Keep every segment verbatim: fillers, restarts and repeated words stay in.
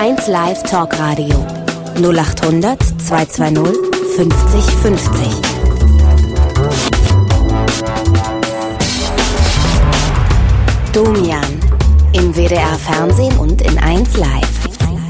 eins Live Talkradio null acht hundert zweihundertzweißig fünfzig fünfzig. Domian im W D R Fernsehen und in eins Live.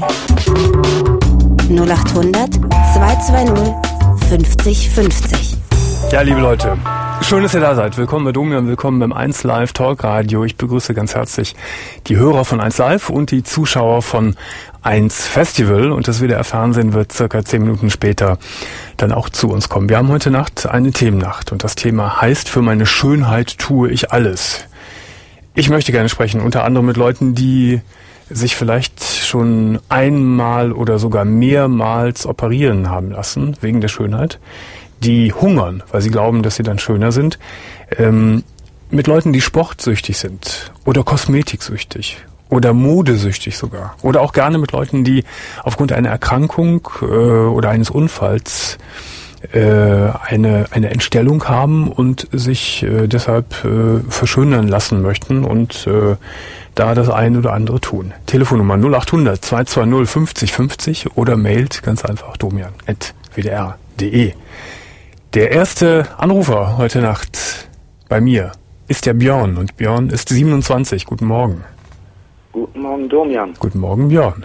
null acht hundert zweihundertzweißig fünfzig fünfzig. Ja, liebe Leute, schön, dass ihr da seid. Willkommen bei Domian, willkommen beim eins Live Talkradio. Ich begrüße ganz herzlich die Hörer von eins Live und die Zuschauer von eins Festival. Und das W D R Fernsehen wird circa zehn Minuten später dann auch zu uns kommen. Wir haben heute Nacht eine Themennacht und das Thema heißt: Für meine Schönheit tue ich alles. Ich möchte gerne sprechen, unter anderem mit Leuten, die sich vielleicht schon einmal oder sogar mehrmals operieren haben lassen, wegen der Schönheit, die hungern, weil sie glauben, dass sie dann schöner sind, ähm, mit Leuten, die sportsüchtig sind oder kosmetiksüchtig oder modesüchtig sogar, oder auch gerne mit Leuten, die aufgrund einer Erkrankung äh, oder eines Unfalls äh, eine eine Entstellung haben und sich äh, deshalb äh, verschönern lassen möchten und äh, da das ein oder andere tun. Telefonnummer null acht hundert zweihundertzweißig fünfzig fünfzig oder mailt ganz einfach domian at w d r punkt d e. Der erste Anrufer heute Nacht bei mir ist der Björn und Björn ist siebenundzwanzig. Guten Morgen. Guten Morgen, Domian. Guten Morgen, Björn.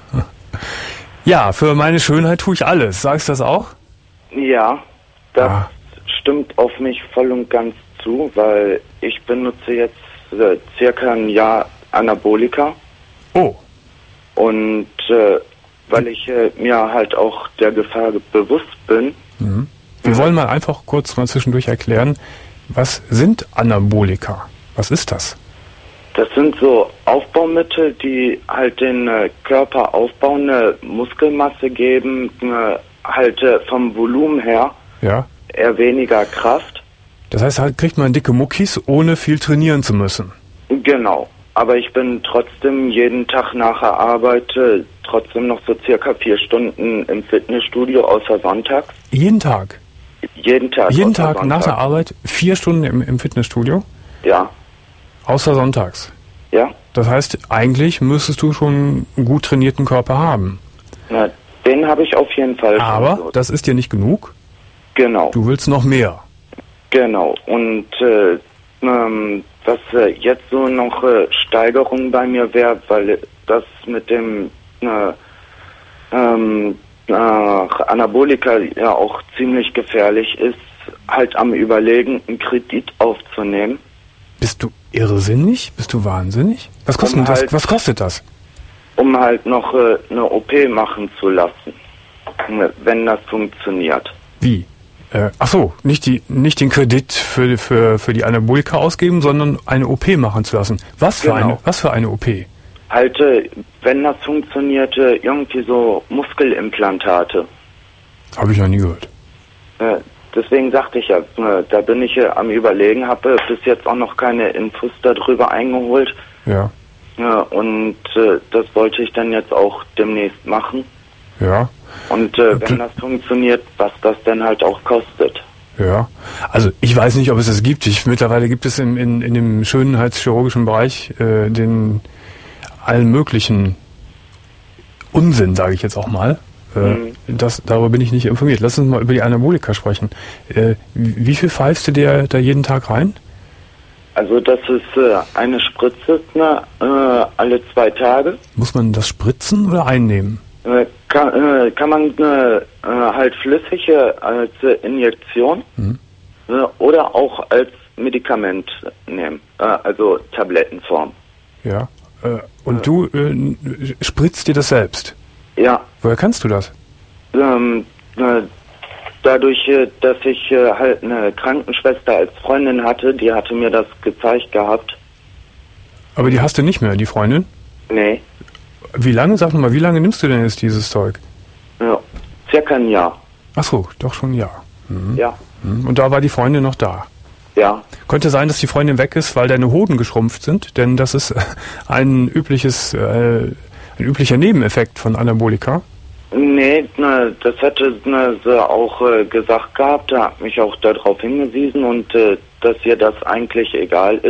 Ja, für meine Schönheit tue ich alles. Sagst du das auch? Ja, das Ah. stimmt auf mich voll und ganz zu, weil ich benutze jetzt äh, circa ein Jahr Anabolika. Oh. Und äh, weil ich äh, mir halt auch der Gefahr bewusst bin. Mhm. Wir wollen mal einfach kurz mal zwischendurch erklären, was sind Anabolika? Was ist das? Das sind so Aufbaumittel, die halt den äh, Körper aufbauen, eine Muskelmasse geben, äh, halt äh, vom Volumen her Ja. eher weniger Kraft. Das heißt, halt kriegt man dicke Muckis, ohne viel trainieren zu müssen. Genau. Aber ich bin trotzdem jeden Tag nach der Arbeit äh, trotzdem noch so circa vier Stunden im Fitnessstudio, außer sonntags. Jeden Tag? Jeden Tag. Jeden außer Tag nach Sonntag. der Arbeit vier Stunden im, im Fitnessstudio? Ja. Außer sonntags? Ja. Das heißt, eigentlich müsstest du schon einen gut trainierten Körper haben. Na, den habe ich auf jeden Fall. Aber schon. das ist dir nicht genug? Genau. Du willst noch mehr? Genau. Und äh, ähm, was äh, jetzt so noch äh, Steigerung bei mir wäre, weil das mit dem äh, ähm, äh, Anabolika ja auch ziemlich gefährlich ist, halt am Überlegen, einen Kredit aufzunehmen. Bist du irrsinnig? Bist du wahnsinnig? Was kostet, Um das? halt- Was kostet das? Um halt noch äh, eine O P machen zu lassen, wenn das funktioniert. Wie? Äh, ach so, nicht die, nicht den Kredit für, für, für die Anabolika ausgeben, sondern eine O P machen zu lassen. Was für Genau. eine, was für eine O P? Halt, äh, wenn das funktioniert, äh, irgendwie so Muskelimplantate. Habe ich noch nie gehört. Äh, deswegen sagte ich ja, äh, da bin ich äh, am Überlegen, habe äh, bis jetzt auch noch keine Infos darüber eingeholt. Ja, Ja, und äh, das wollte ich dann jetzt auch demnächst machen. ja, Und äh, Du- wenn das funktioniert, was das denn halt auch kostet. ja. Also ich weiß nicht, ob es das gibt. Ich, mittlerweile gibt es in, in, in dem schönheitschirurgischen Bereich äh, den allen möglichen Unsinn, sage ich jetzt auch mal. Äh, Mhm. das, darüber bin ich nicht informiert. Lass uns mal über die Anabolika sprechen. Äh, wie wie viel pfeifst du dir da jeden Tag rein? Also das ist äh, eine Spritze ne, äh, alle zwei Tage. Muss man das spritzen oder einnehmen? Äh, kann, äh, kann man äh, äh, halt flüssige als äh, Injektion Mhm. äh, oder auch als Medikament nehmen, äh, also Tablettenform. Ja. Äh, und du äh, spritzt dir das selbst? Ja, Woher kannst du das? ähm, äh, dadurch, äh, dass ich äh, halt eine Krankenschwester als Freundin hatte, die hatte mir das gezeigt gehabt. Aber die hast du nicht mehr, die Freundin? Nee, Wie lange, sag mal, wie lange nimmst du denn jetzt dieses Zeug? ja, circa ein Jahr. Ach so, doch schon ein Jahr. Ja, Mhm. Und da war die Freundin noch da. ja. Könnte sein, dass die Freundin weg ist, weil deine Hoden geschrumpft sind, denn das ist äh, ein übliches, äh, ein üblicher Nebeneffekt von Anabolika. Nee, ne, das hätte ne, sie auch äh, gesagt gehabt, da hat mich auch darauf hingewiesen und äh, dass ihr das eigentlich egal ist.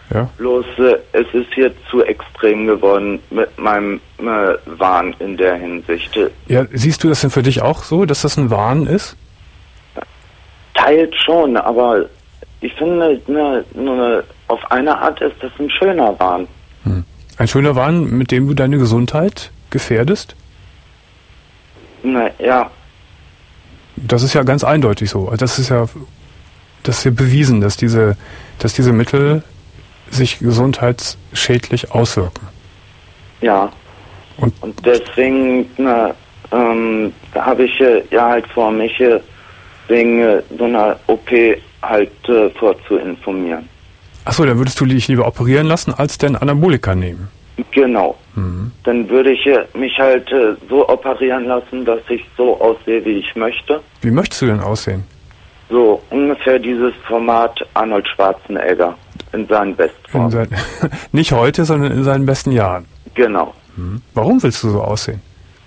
Ja. Bloß äh, es ist hier zu extrem geworden mit meinem äh, Wahn in der Hinsicht. Ja, siehst du das denn für dich auch so, dass das ein Wahn ist? Teilt schon, aber ich finde, ne, ne, auf eine Art ist das ein schöner Wahn. Hm. Ein schöner Wahn, mit dem du deine Gesundheit gefährdest? Na, ja. Das ist ja ganz eindeutig so. Das ist ja, das ist ja bewiesen, dass diese, dass diese Mittel sich gesundheitsschädlich auswirken. Ja. Und, Und deswegen na, ähm, da habe ich äh, ja halt vor, mich äh, wegen äh, so einer O P halt äh, vorzuinformieren. Achso, dann würdest du dich lieber operieren lassen, als denn Anabolika nehmen? Genau. Mhm. Dann würde ich äh, mich halt äh, so operieren lassen, dass ich so aussehe, wie ich möchte. Wie möchtest du denn aussehen? So ungefähr dieses Format Arnold Schwarzenegger in seinen Bestformen. In sein, nicht heute, sondern in seinen besten Jahren. Genau. Mhm. Warum willst du so aussehen?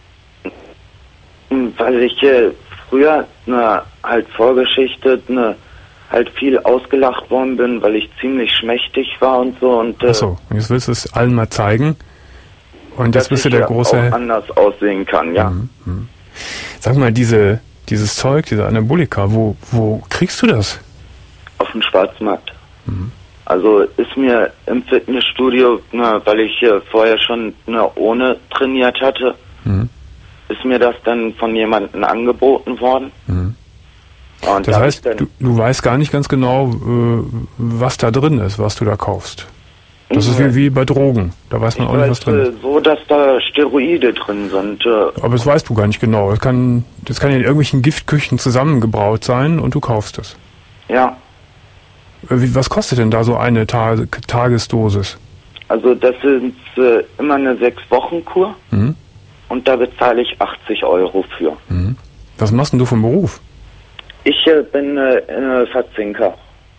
Weil ich äh, früher ne, halt Vorgeschichte ne, halt viel ausgelacht worden bin, weil ich ziemlich schmächtig war und so. Und, äh, Achso, und jetzt willst du es allen mal zeigen. Und dass jetzt bist du ich der ja große... auch anders aussehen kann, ja. Mhm. Mhm. Sag mal, diese, dieses Zeug, diese Anabolika, wo, wo kriegst du das? Auf dem Schwarzmarkt. Mhm. Also ist mir im Fitnessstudio, ne, weil ich äh, vorher schon ne, ohne trainiert hatte, Mhm. ist mir das dann von jemandem angeboten worden. Mhm. Und Das da hab heißt, ich dann, du, du weißt gar nicht ganz genau, äh, was da drin ist, was du da kaufst. Das ist wie, wie bei Drogen. Da weiß man ich auch nicht, was weiß drin äh, ist. so, dass da Steroide drin sind. Äh, Aber das weißt du gar nicht genau. Das kann, das kann in irgendwelchen Giftküchen zusammengebraut sein und du kaufst es. ja, Äh, Wie, was kostet denn da so eine Ta Tagesdosis? also das ist äh, immer eine Sechs-Wochen-Kur Mhm. und da bezahle ich achtzig Euro für. Mhm. Was machst denn du vom Beruf? Ich äh, bin äh, äh, Verzinker.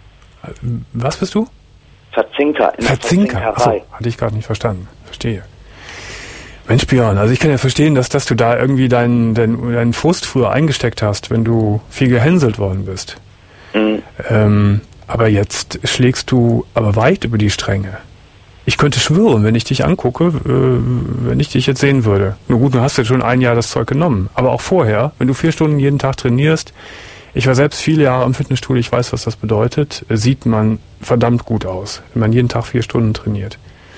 Was bist du? Verzinker in der Verzinker. Achso, Verzinkerei. hatte ich gerade nicht verstanden. Verstehe. Mensch, Björn, also ich kann ja verstehen, dass, dass du da irgendwie deinen, deinen, deinen Frust früher eingesteckt hast, wenn du viel gehänselt worden bist. Mhm. Ähm, aber jetzt schlägst du aber weit über die Stränge. Ich könnte schwören, wenn ich dich angucke, äh, wenn ich dich jetzt sehen würde. Nur gut, du hast jetzt schon ein Jahr das Zeug genommen. Aber auch vorher, wenn du vier Stunden jeden Tag trainierst, ich war selbst viele Jahre im Fitnessstudio, ich weiß, was das bedeutet, sieht man verdammt gut aus, wenn man jeden Tag vier Stunden trainiert.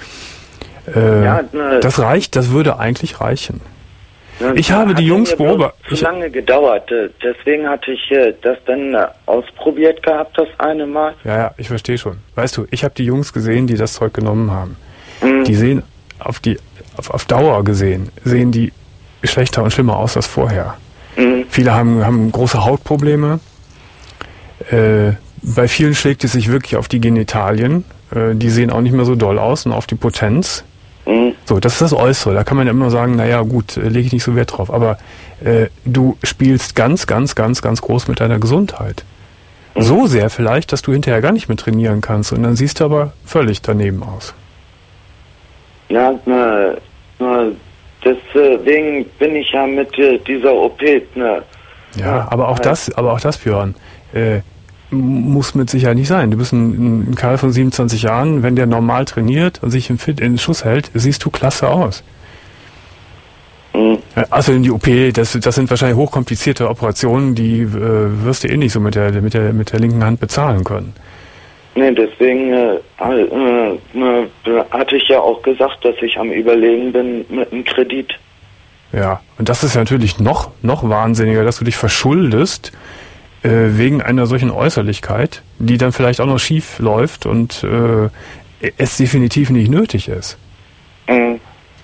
Äh, Ja, ne, das reicht, das würde eigentlich reichen. ne, Ich habe hat die Jungs mir bloß beobachtet. zu lange gedauert. äh, Deswegen hatte ich äh, das dann äh, ausprobiert gehabt, das eine Mal. Ja, ja, ich verstehe schon. Weißt du, ich habe die Jungs gesehen, die das Zeug genommen haben. Mhm. Die sehen auf die auf, auf Dauer gesehen, sehen die schlechter und schlimmer aus als vorher. Mhm. Viele haben, haben große Hautprobleme. Äh, bei vielen schlägt es sich wirklich auf die Genitalien. Äh, die sehen auch nicht mehr so doll aus und auf die Potenz. Mhm. So, das ist das Äußere. Da kann man ja immer sagen, naja gut, äh, lege ich nicht so Wert drauf. Aber äh, du spielst ganz, ganz, ganz, ganz groß mit deiner Gesundheit. Mhm. So sehr vielleicht, dass du hinterher gar nicht mehr trainieren kannst. Und dann siehst du aber völlig daneben aus. Ja, ne, ne, deswegen bin ich ja mit äh, dieser O P. Ne, Ja, Ja, aber auch halt. das, aber auch das, Björn, äh, muss mit Sicherheit nicht sein. Du bist ein, ein Kerl von siebenundzwanzig Jahren, wenn der normal trainiert und sich im Fit in den Schuss hält, siehst du klasse aus. Mhm. Äh, Außerdem die O P, das, das sind wahrscheinlich hochkomplizierte Operationen, die äh, wirst du eh nicht so mit der, mit der, mit der linken Hand bezahlen können. Ne, deswegen äh, äh, ne, hatte ich ja auch gesagt, dass ich am Überlegen bin mit einem Kredit. Ja, und das ist ja natürlich noch, noch wahnsinniger, dass du dich verschuldest äh, wegen einer solchen Äußerlichkeit, die dann vielleicht auch noch schief läuft und äh, es definitiv nicht nötig ist. Mhm.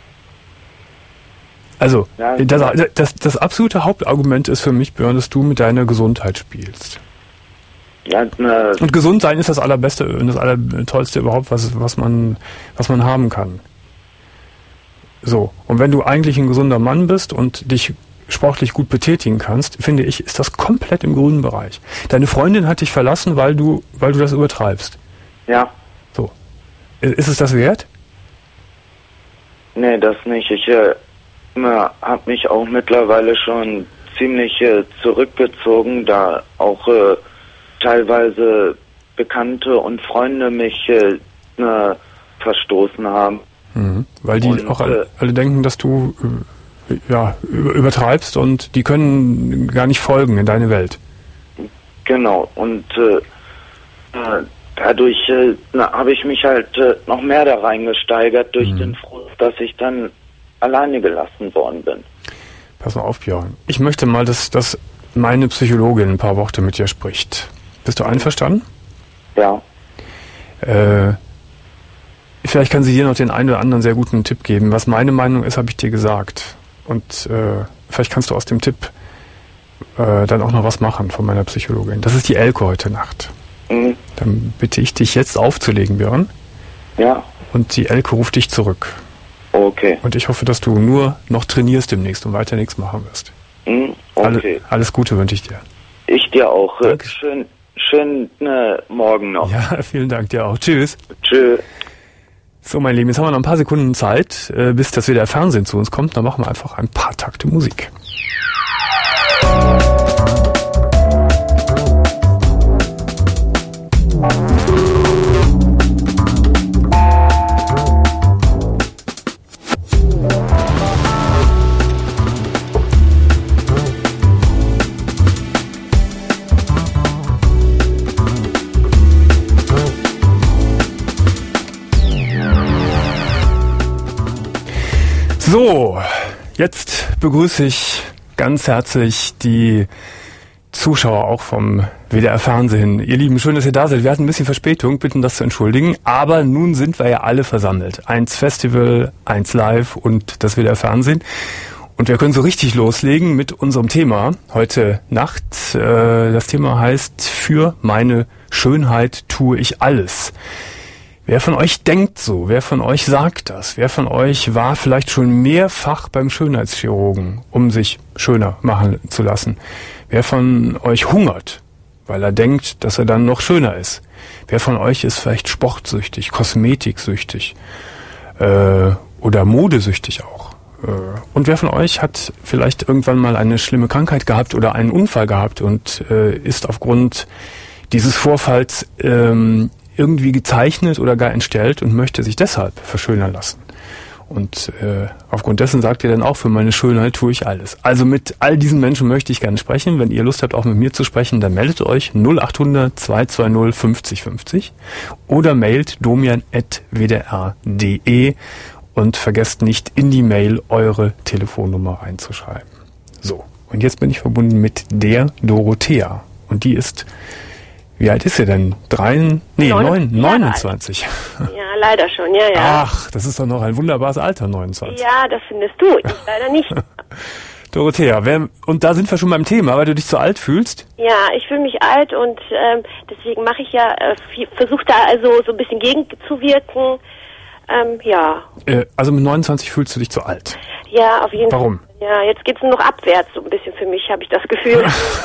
Also, Ja, das, das, das absolute Hauptargument ist für mich, Björn, dass du mit deiner Gesundheit spielst. Ja, ne, Und gesund sein ist das allerbeste und das allertollste überhaupt, was, was man, was man haben kann. So. Und wenn du eigentlich ein gesunder Mann bist und dich sportlich gut betätigen kannst, finde ich, ist das komplett im grünen Bereich. Deine Freundin hat dich verlassen, weil du, weil du das übertreibst. ja, So. Ist es das wert? nee, das nicht. Ich äh, habe mich auch mittlerweile schon ziemlich äh, zurückgezogen, da auch äh, teilweise Bekannte und Freunde mich äh, äh, verstoßen haben. Mhm. Weil die und, auch alle, äh, alle denken, dass du äh, ja, übertreibst und die können gar nicht folgen in deine Welt. Genau, und äh, äh, dadurch äh, habe ich mich halt äh, noch mehr da reingesteigert durch mhm. den Frust, dass ich dann alleine gelassen worden bin. Pass mal auf, Björn. Ich möchte mal, dass, dass meine Psychologin ein paar Worte mit dir spricht. Bist du einverstanden? Ja. Äh, vielleicht kann sie dir noch den einen oder anderen sehr guten Tipp geben. Was meine Meinung ist, habe ich dir gesagt. Und äh, vielleicht kannst du aus dem Tipp äh, dann auch noch was machen von meiner Psychologin. Das ist die Elke heute Nacht. Mhm. Dann bitte ich dich jetzt aufzulegen, Björn. Ja. Und die Elke ruft dich zurück. Okay. Und ich hoffe, dass du nur noch trainierst demnächst und weiter nichts machen wirst. Mhm. Okay. Alle, alles Gute wünsche ich dir. Ich dir auch. Danke. Schön, schönen äh, Morgen noch. Ja, vielen Dank dir auch. Tschüss. Tschüss. So, mein Lieben, jetzt haben wir noch ein paar Sekunden Zeit, äh, bis das wieder Fernsehen zu uns kommt. Dann machen wir einfach ein paar Takte Musik. So, jetzt begrüße ich ganz herzlich die Zuschauer auch vom W D R Fernsehen. Ihr Lieben, schön, dass ihr da seid. Wir hatten ein bisschen Verspätung, bitten das zu entschuldigen. Aber nun sind wir ja alle versammelt. Eins Festival, eins Live und das W D R Fernsehen. Und wir können so richtig loslegen mit unserem Thema heute Nacht. Äh, das Thema heißt, für meine Schönheit tue ich alles. Wer von euch denkt so? Wer von euch sagt das? Wer von euch war vielleicht schon mehrfach beim Schönheitschirurgen, um sich schöner machen zu lassen? Wer von euch hungert, weil er denkt, dass er dann noch schöner ist? Wer von euch ist vielleicht sportsüchtig, kosmetiksüchtig äh, oder modesüchtig auch? Äh, und wer von euch hat vielleicht irgendwann mal eine schlimme Krankheit gehabt oder einen Unfall gehabt und äh, ist aufgrund dieses Vorfalls ähm, irgendwie gezeichnet oder gar entstellt und möchte sich deshalb verschönern lassen. Und äh, aufgrund dessen sagt ihr dann auch, für meine Schönheit tue ich alles. Also mit all diesen Menschen möchte ich gerne sprechen. Wenn ihr Lust habt, auch mit mir zu sprechen, dann meldet euch null acht hundert zwei zwei null fünfzig fünfzig oder mailt domian at w d r punkt d e und vergesst nicht, in die Mail eure Telefonnummer reinzuschreiben. So, und jetzt bin ich verbunden mit der Dorothea. Und die ist... Wie alt ist sie denn? Drei, nee, neun, neunundzwanzig. Ja, leider schon, ja, ja. Ach, das ist doch noch ein wunderbares Alter, neunundzwanzig. Ja, das findest du, ich leider nicht. Dorothea, wer, und da sind wir schon beim Thema, weil du dich zu alt fühlst? Ja, ich fühle mich alt und ähm, deswegen mache ich ja, äh, versuche da also so ein bisschen gegenzuwirken. Ähm, ja. Äh, also mit neunundzwanzig fühlst du dich zu alt? Ja, auf jeden Fall. Warum? Ja, jetzt geht's nur noch abwärts, so ein bisschen für mich, habe ich das Gefühl.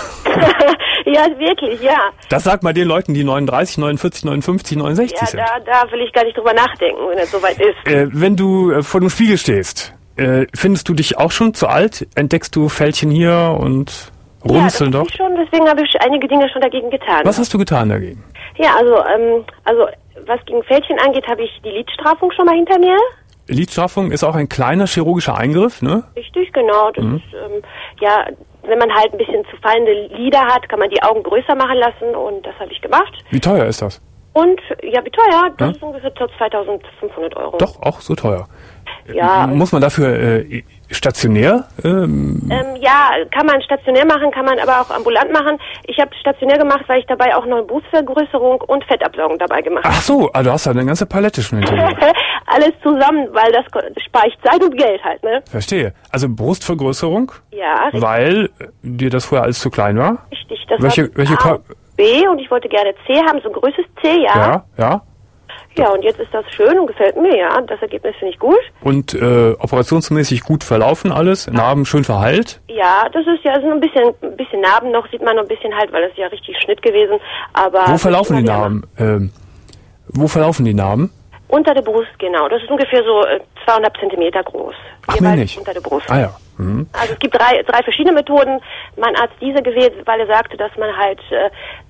Ja, wirklich, ja. Das sagt mal den Leuten, die neununddreißig, neunundvierzig, neunundfünfzig, neunundsechzig ja, sind. Ja, da, da will ich gar nicht drüber nachdenken, wenn es soweit ist. Äh, wenn du äh, vor dem Spiegel stehst, äh, findest du dich auch schon zu alt? Entdeckst du Fältchen hier und runzeln ja, das doch? Ich schon, deswegen habe ich einige Dinge schon dagegen getan. Was hast du getan dagegen? Ja, also, ähm, also was gegen Fältchen angeht, habe ich die Lidstrafung schon mal hinter mir. Lidstrafung ist auch ein kleiner chirurgischer Eingriff, ne? Richtig, genau. Das Mhm. ist, ähm, ja, wenn man halt ein bisschen zu fallende Lider hat, kann man die Augen größer machen lassen und das habe ich gemacht. Wie teuer ist das? Und, ja, wie teuer? Das Ja? ist ungefähr zweitausendfünfhundert Euro. Doch, auch so teuer. Ja. Muss man dafür äh, stationär? Ähm, Ähm, ja, kann man stationär machen, kann man aber auch ambulant machen. Ich habe stationär gemacht, weil ich dabei auch noch eine Brustvergrößerung und Fettabsaugung dabei gemacht habe. Ach so, also du hast ja eine ganze Palette schon hinter dir. Alles zusammen, weil das spare ich Zeit und Geld halt, ne? Verstehe. Also Brustvergrößerung, Ja, richtig. weil äh, dir das vorher alles zu klein war? richtig. Das welche- war welche A Ko- und B und ich wollte gerne C haben, so ein größtes C, ja. Ja, ja. Ja, und jetzt ist das schön und gefällt mir, ja. Das Ergebnis finde ich gut. Und äh, operationsmäßig gut verlaufen alles, Narben schön verheilt. Ja, das ist ja also ein bisschen, ein bisschen Narben noch, sieht man noch ein bisschen halt, weil das ist ja richtig Schnitt gewesen. Aber Wo verlaufen die immer wieder Narben? Ähm, wo verlaufen die Narben? Unter der Brust, genau. Das ist ungefähr so äh, zweihundert Zentimeter groß. Ach, Jeweils mehr nicht. unter der Brust. Ah ja, Mhm. Also es gibt drei, drei verschiedene Methoden. Mein Arzt diese gewählt, weil er sagte, dass man halt äh,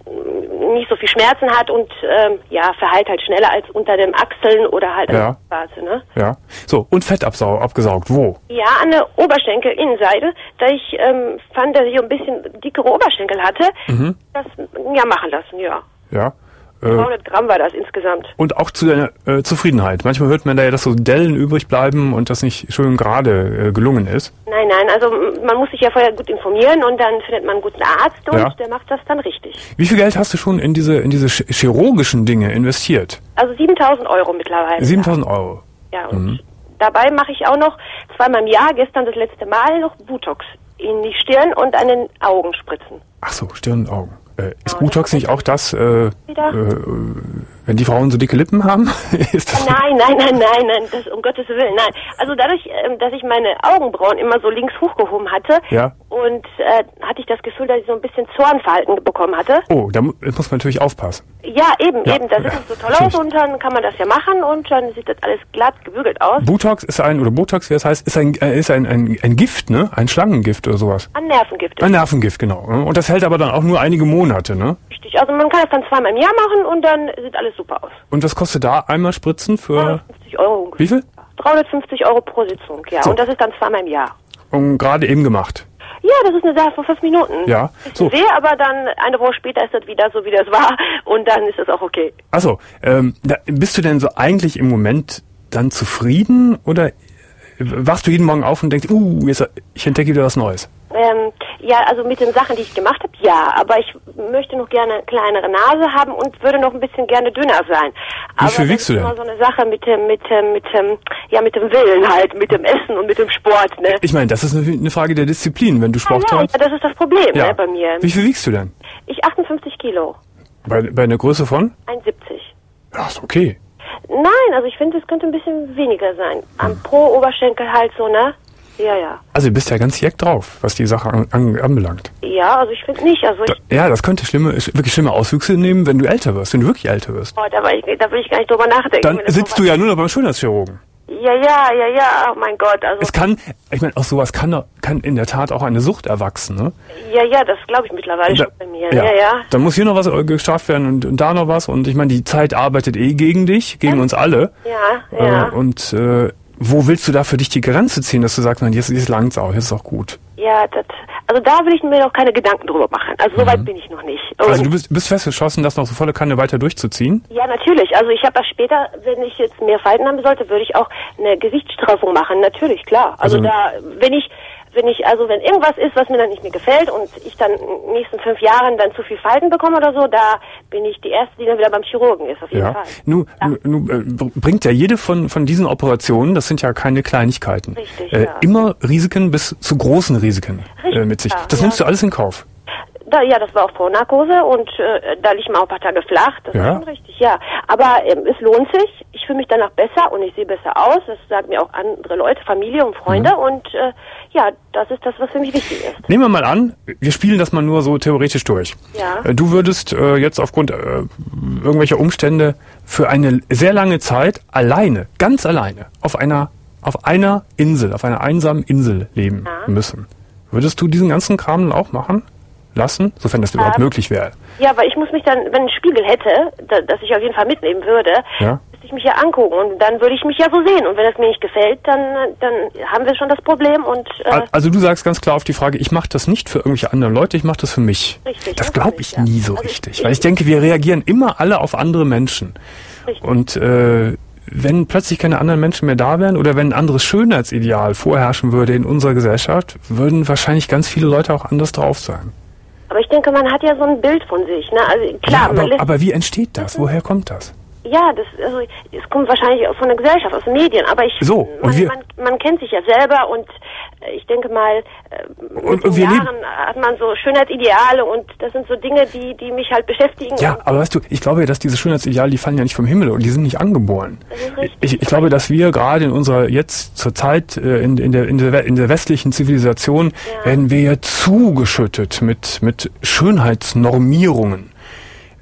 nicht so viel Schmerzen hat und ähm, ja, verheilt halt schneller als unter den Achseln oder halt an Ja. der Base, ne? Ja. So, und Fett absau- abgesaugt. Wo? Ja, an der Oberschenkel-Innenseite, da ich ähm, fand, dass ich ein bisschen dickere Oberschenkel hatte, Mhm. das ja machen lassen, ja. Ja. Äh, zweihundert Gramm war das insgesamt. und auch zu deiner äh, Zufriedenheit. Manchmal hört man da ja, dass so Dellen übrig bleiben und das nicht schön gerade äh, gelungen ist. Nein, nein, also m- man muss sich ja vorher gut informieren und dann findet man einen guten Arzt und Ja. der macht das dann richtig. Wie viel Geld hast du schon in diese in diese ch- chirurgischen Dinge investiert? Also siebentausend Euro mittlerweile. siebentausend Euro. Ja, und dabei mache ich auch noch zweimal im Jahr, gestern das letzte Mal, noch Botox in die Stirn und an den Augen spritzen. Ach so, Stirn und Augen. Äh, ist Ja, Botox das nicht auch das, äh, äh, Wieder? wenn die Frauen so dicke Lippen haben? ist das Nein, nein, nein, nein, nein, das um Gottes Willen, nein. Also dadurch, ähm, dass ich meine Augenbrauen immer so links hochgehoben hatte Ja. und äh, hatte ich das Gefühl, dass ich so ein bisschen Zornverhalten bekommen hatte. Oh, da mu- muss man natürlich aufpassen. Ja, eben, Ja, eben, das ja, sieht so toll natürlich. aus und dann kann man das ja machen und dann sieht das alles glatt gebügelt aus. Botox ist ein, oder Botox, wie es heißt, ist ein, äh, ist ein, ein, ein Gift, ne? Ein Schlangengift oder sowas. An Nervengift. Ein Nervengift, genau. Und das hält aber dann auch nur einige Monate, ne? Richtig. Also man kann das dann zweimal im Jahr machen und dann sieht alles super aus. Und was kostet da einmal Spritzen für, dreihundertfünfzig Euro ungefähr. wie viel? dreihundertfünfzig Euro pro Sitzung, ja. So. Und das ist dann zweimal im Jahr. Und gerade eben gemacht. Ja, das ist eine Sache von fünf Minuten. Ja, Bisschen so. weh, aber dann eine Woche später ist das wieder so, wie das war. Und dann ist das auch okay. Achso, ähm, da, bist du denn so eigentlich im Moment dann zufrieden oder wachst du jeden Morgen auf und denkst, uh, jetzt, ich entdecke wieder was Neues? Ähm, ja, also mit den Sachen, die ich gemacht habe, ja. Aber ich möchte noch gerne eine kleinere Nase haben und würde noch ein bisschen gerne dünner sein. Aber viel wiegst das du ist denn? immer so eine Sache mit dem, mit dem, mit dem, ja, mit dem Willen halt, mit dem Essen und mit dem Sport, ne? Ich meine, das ist eine, eine Frage der Disziplin, wenn du Sport ja, ja, treibst. das ist das Problem, Ja. ne, bei mir. Wie viel wiegst du denn? Ich achtundfünfzig Kilo, Bei, bei einer Größe von? eins Komma siebzig. Ja, ist okay. Nein, also ich finde, es könnte ein bisschen weniger sein. Am pro Oberschenkel halt so, ne? Ja, ja. Also du bist ja ganz jeck drauf, was die Sache an, an, anbelangt. Ja, also ich finde nicht. Also ich, Da, ja, das könnte schlimme, wirklich schlimme Auswüchse nehmen, wenn du älter wirst, wenn du wirklich älter wirst. oh, da, war ich, da will ich gar nicht drüber nachdenken. Dann wenn das sitzt so du ja nur noch beim Schönheitschirurgen. Ja, ja, ja, ja, oh mein Gott. Also Es kann, ich meine, aus sowas kann, kann in der Tat auch eine Sucht erwachsen, ne? ja, ja, das glaube ich mittlerweile schon bei mir. Ja, ja. ja. Dann muss hier noch was äh, gestraft werden und, und da noch was. Und ich meine, die Zeit arbeitet eh gegen dich, gegen uns alle. Ja, ja. Äh, und äh, wo willst du da für dich die Grenze ziehen, dass du sagst, nein, jetzt, jetzt langt's auch, jetzt ist auch gut. Ja, das, also da will ich mir noch keine Gedanken drüber machen. Also so weit bin ich noch nicht. Und Also du bist, bist fest entschlossen, das noch so volle Kanne weiter durchzuziehen? ja, natürlich. Also ich habe das später, wenn ich jetzt mehr Falten haben sollte, würde ich auch eine Gesichtsstraffung machen. Natürlich, klar. Also, Also- da, wenn ich, wenn ich, also wenn irgendwas ist, was mir dann nicht mehr gefällt und ich dann in den nächsten fünf Jahren dann zu viel Falten bekomme oder so, da bin ich die Erste, die dann wieder beim Chirurgen ist, auf jeden Ja. Fall. Nu, Ja. nu, nu äh, br- bringt ja jede von, von diesen Operationen, das sind ja keine Kleinigkeiten, Richtig, äh, ja. immer Risiken bis zu großen Risiken äh, Richtig, mit sich. ja, Das ja. nimmst du alles in Kauf. Da, ja, das war auch Vollnarkose und äh, da liegt man auch ein paar Tage flach. Das Ja. ist schon richtig, ja. Aber ähm, es lohnt sich. Ich fühle mich danach besser und ich sehe besser aus. Das sagen mir auch andere Leute, Familie und Freunde. Mhm. Und äh, ja, das ist das, was für mich wichtig ist. Nehmen wir mal an, wir spielen das mal nur so theoretisch durch. Ja. Äh, Du würdest äh, jetzt aufgrund äh, irgendwelcher Umstände für eine sehr lange Zeit alleine, ganz alleine, auf einer auf einer Insel, auf einer einsamen Insel leben Ja. müssen. Würdest du diesen ganzen Kram dann auch machen lassen, sofern das überhaupt Ähm, möglich wäre? Ja, aber ich muss mich dann, wenn ich einen Spiegel hätte, da, das ich auf jeden Fall mitnehmen würde, Ja. müsste ich mich ja angucken und dann würde ich mich ja so sehen. Und wenn es mir nicht gefällt, dann, dann haben wir schon das Problem und äh, Al- Also du sagst ganz klar auf die Frage, ich mache das nicht für irgendwelche anderen Leute, ich mache das für mich. Richtig, Das das glaube kann ich ich, ja. nie so Also ich- richtig, ich- weil ich denke, wir reagieren immer alle auf andere Menschen. Richtig. Und äh, wenn plötzlich keine anderen Menschen mehr da wären oder wenn ein anderes Schönheitsideal vorherrschen würde in unserer Gesellschaft, würden wahrscheinlich ganz viele Leute auch anders drauf sein. aber ich denke, man hat ja so ein Bild von sich. Ne? Also klar, Ja, man aber, lässt, aber wie entsteht das? Woher kommt das? ja, das, also, es kommt wahrscheinlich auch von der Gesellschaft, aus den Medien. Aber ich, So, und man, wir- man, man kennt sich ja selber und äh, ich denke mal, äh, mit Und- den und wir Jahren leben- hat man so Schönheitsideale und das sind so Dinge, die, die mich halt beschäftigen. Ja, Und, aber weißt du, ich glaube ja, dass diese Schönheitsideale, die fallen ja nicht vom Himmel und die sind nicht angeboren. Das ist richtig. Ich, ich glaube, dass wir gerade in unserer jetzt zur Zeit äh, in, in, der, in, der, in der westlichen Zivilisation Ja. werden wir ja zugeschüttet mit, mit Schönheitsnormierungen.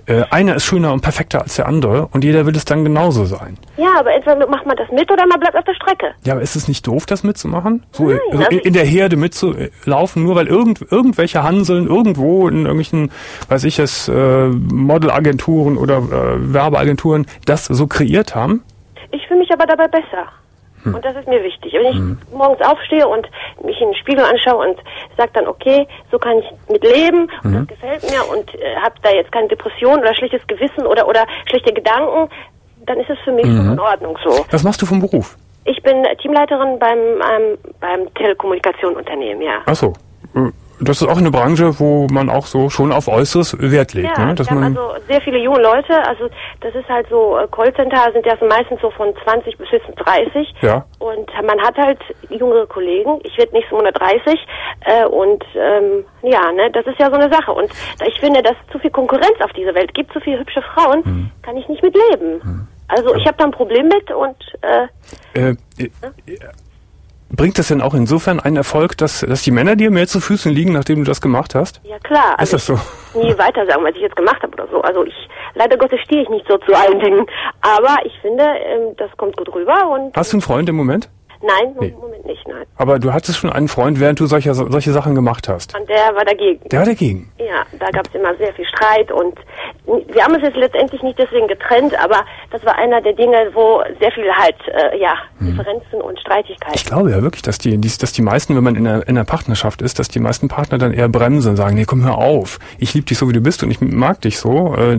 Äh, einer ist schöner und perfekter als der andere und jeder will es dann genauso sein. Ja, aber entweder macht man das mit oder man bleibt auf der Strecke. Ja, aber ist es nicht doof, das mitzumachen? So Nein, also also in, in der Herde mitzulaufen, nur weil irgend, irgendwelche Hanseln irgendwo in irgendwelchen, weiß ich es, äh, Modelagenturen oder äh, Werbeagenturen das so kreiert haben? Ich fühle mich aber dabei besser. Hm. Und das ist mir wichtig. Wenn ich hm. morgens aufstehe und mich in den Spiegel anschaue und sage dann, okay, so kann ich mit leben und hm. das gefällt mir und äh, habe da jetzt keine Depression oder schlechtes Gewissen oder, oder schlechte Gedanken, dann ist es für mich hm. in Ordnung so. Was machst du vom Beruf? Ich bin Teamleiterin beim, ähm, beim Telekommunikationsunternehmen, ja. Ach so. Das ist auch eine Branche, wo man auch so schon auf Äußeres Wert legt, ja, ne? Dass wir haben man also sehr viele junge Leute, also das ist halt so, äh, Callcenter sind ja so meistens so von zwanzig bis dreißig. Ja. Und man hat halt jüngere Kollegen, ich werde nächsten Monat dreißig äh, und ähm, ja, ne, das ist ja so eine Sache. Und da ich finde, dass es zu viel Konkurrenz auf dieser Welt gibt, zu viele hübsche Frauen, hm. kann ich nicht mit leben. Hm. Also ich habe da ein Problem mit und äh, äh, äh, äh, bringt das denn auch insofern einen Erfolg, dass, dass die Männer dir mehr zu Füßen liegen, nachdem du das gemacht hast? Ja klar. Also ist das so? Nie weiter sagen, was ich jetzt gemacht habe oder so. Also ich, leider Gottes stehe ich nicht so zu allen Dingen. Aber ich finde, ähm, das kommt gut rüber. Und hast du einen Freund im Moment? Nein, nee. im Moment nicht, nein. Aber du hattest schon einen Freund, während du solche, solche Sachen gemacht hast? Und der war dagegen. Der war dagegen? Ja, da gab es immer sehr viel Streit und wir haben uns jetzt letztendlich nicht deswegen getrennt, aber das war einer der Dinge, wo sehr viel halt, äh, ja, hm. Differenzen und Streitigkeiten. Ich glaube ja wirklich, dass die, dass die meisten, wenn man in einer, in einer Partnerschaft ist, dass die meisten Partner dann eher bremsen und sagen, nee, komm, hör auf, ich liebe dich so, wie du bist und ich mag dich so, äh,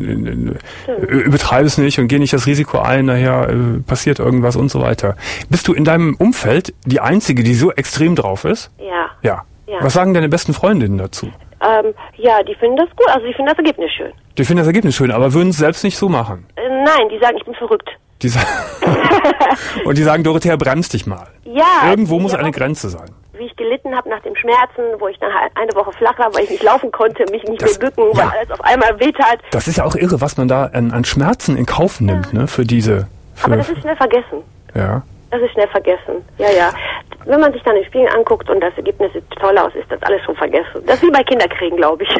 übertreibe es nicht und geh nicht das Risiko ein, nachher äh, passiert irgendwas und so weiter. Bist du in deinem Umfeld die Einzige, die so extrem drauf ist? Ja. Ja. Ja. Was sagen deine besten Freundinnen dazu? Ähm, ja, die finden das gut, also die finden das Ergebnis schön. Die finden das Ergebnis schön, aber würden es selbst nicht so machen? Äh, nein, die sagen, ich bin verrückt. Die sagen und die sagen, Dorothea, bremst dich mal. Ja. Irgendwo muss eine Grenze sein. Wie ich gelitten habe nach dem Schmerzen, wo ich dann halt eine Woche flach war, weil ich nicht laufen konnte, mich nicht das, mehr bücken, ja. weil alles auf einmal wehtat. Das ist ja auch irre, was man da an, an Schmerzen in Kauf nimmt, ja. ne, für diese... Für aber das ist schnell vergessen. Ja. Das ist schnell vergessen, ja, ja. Wenn man sich dann den Spiegel anguckt und das Ergebnis sieht toll aus, ist das alles schon vergessen. Das ist wie bei Kinderkriegen, glaube ich.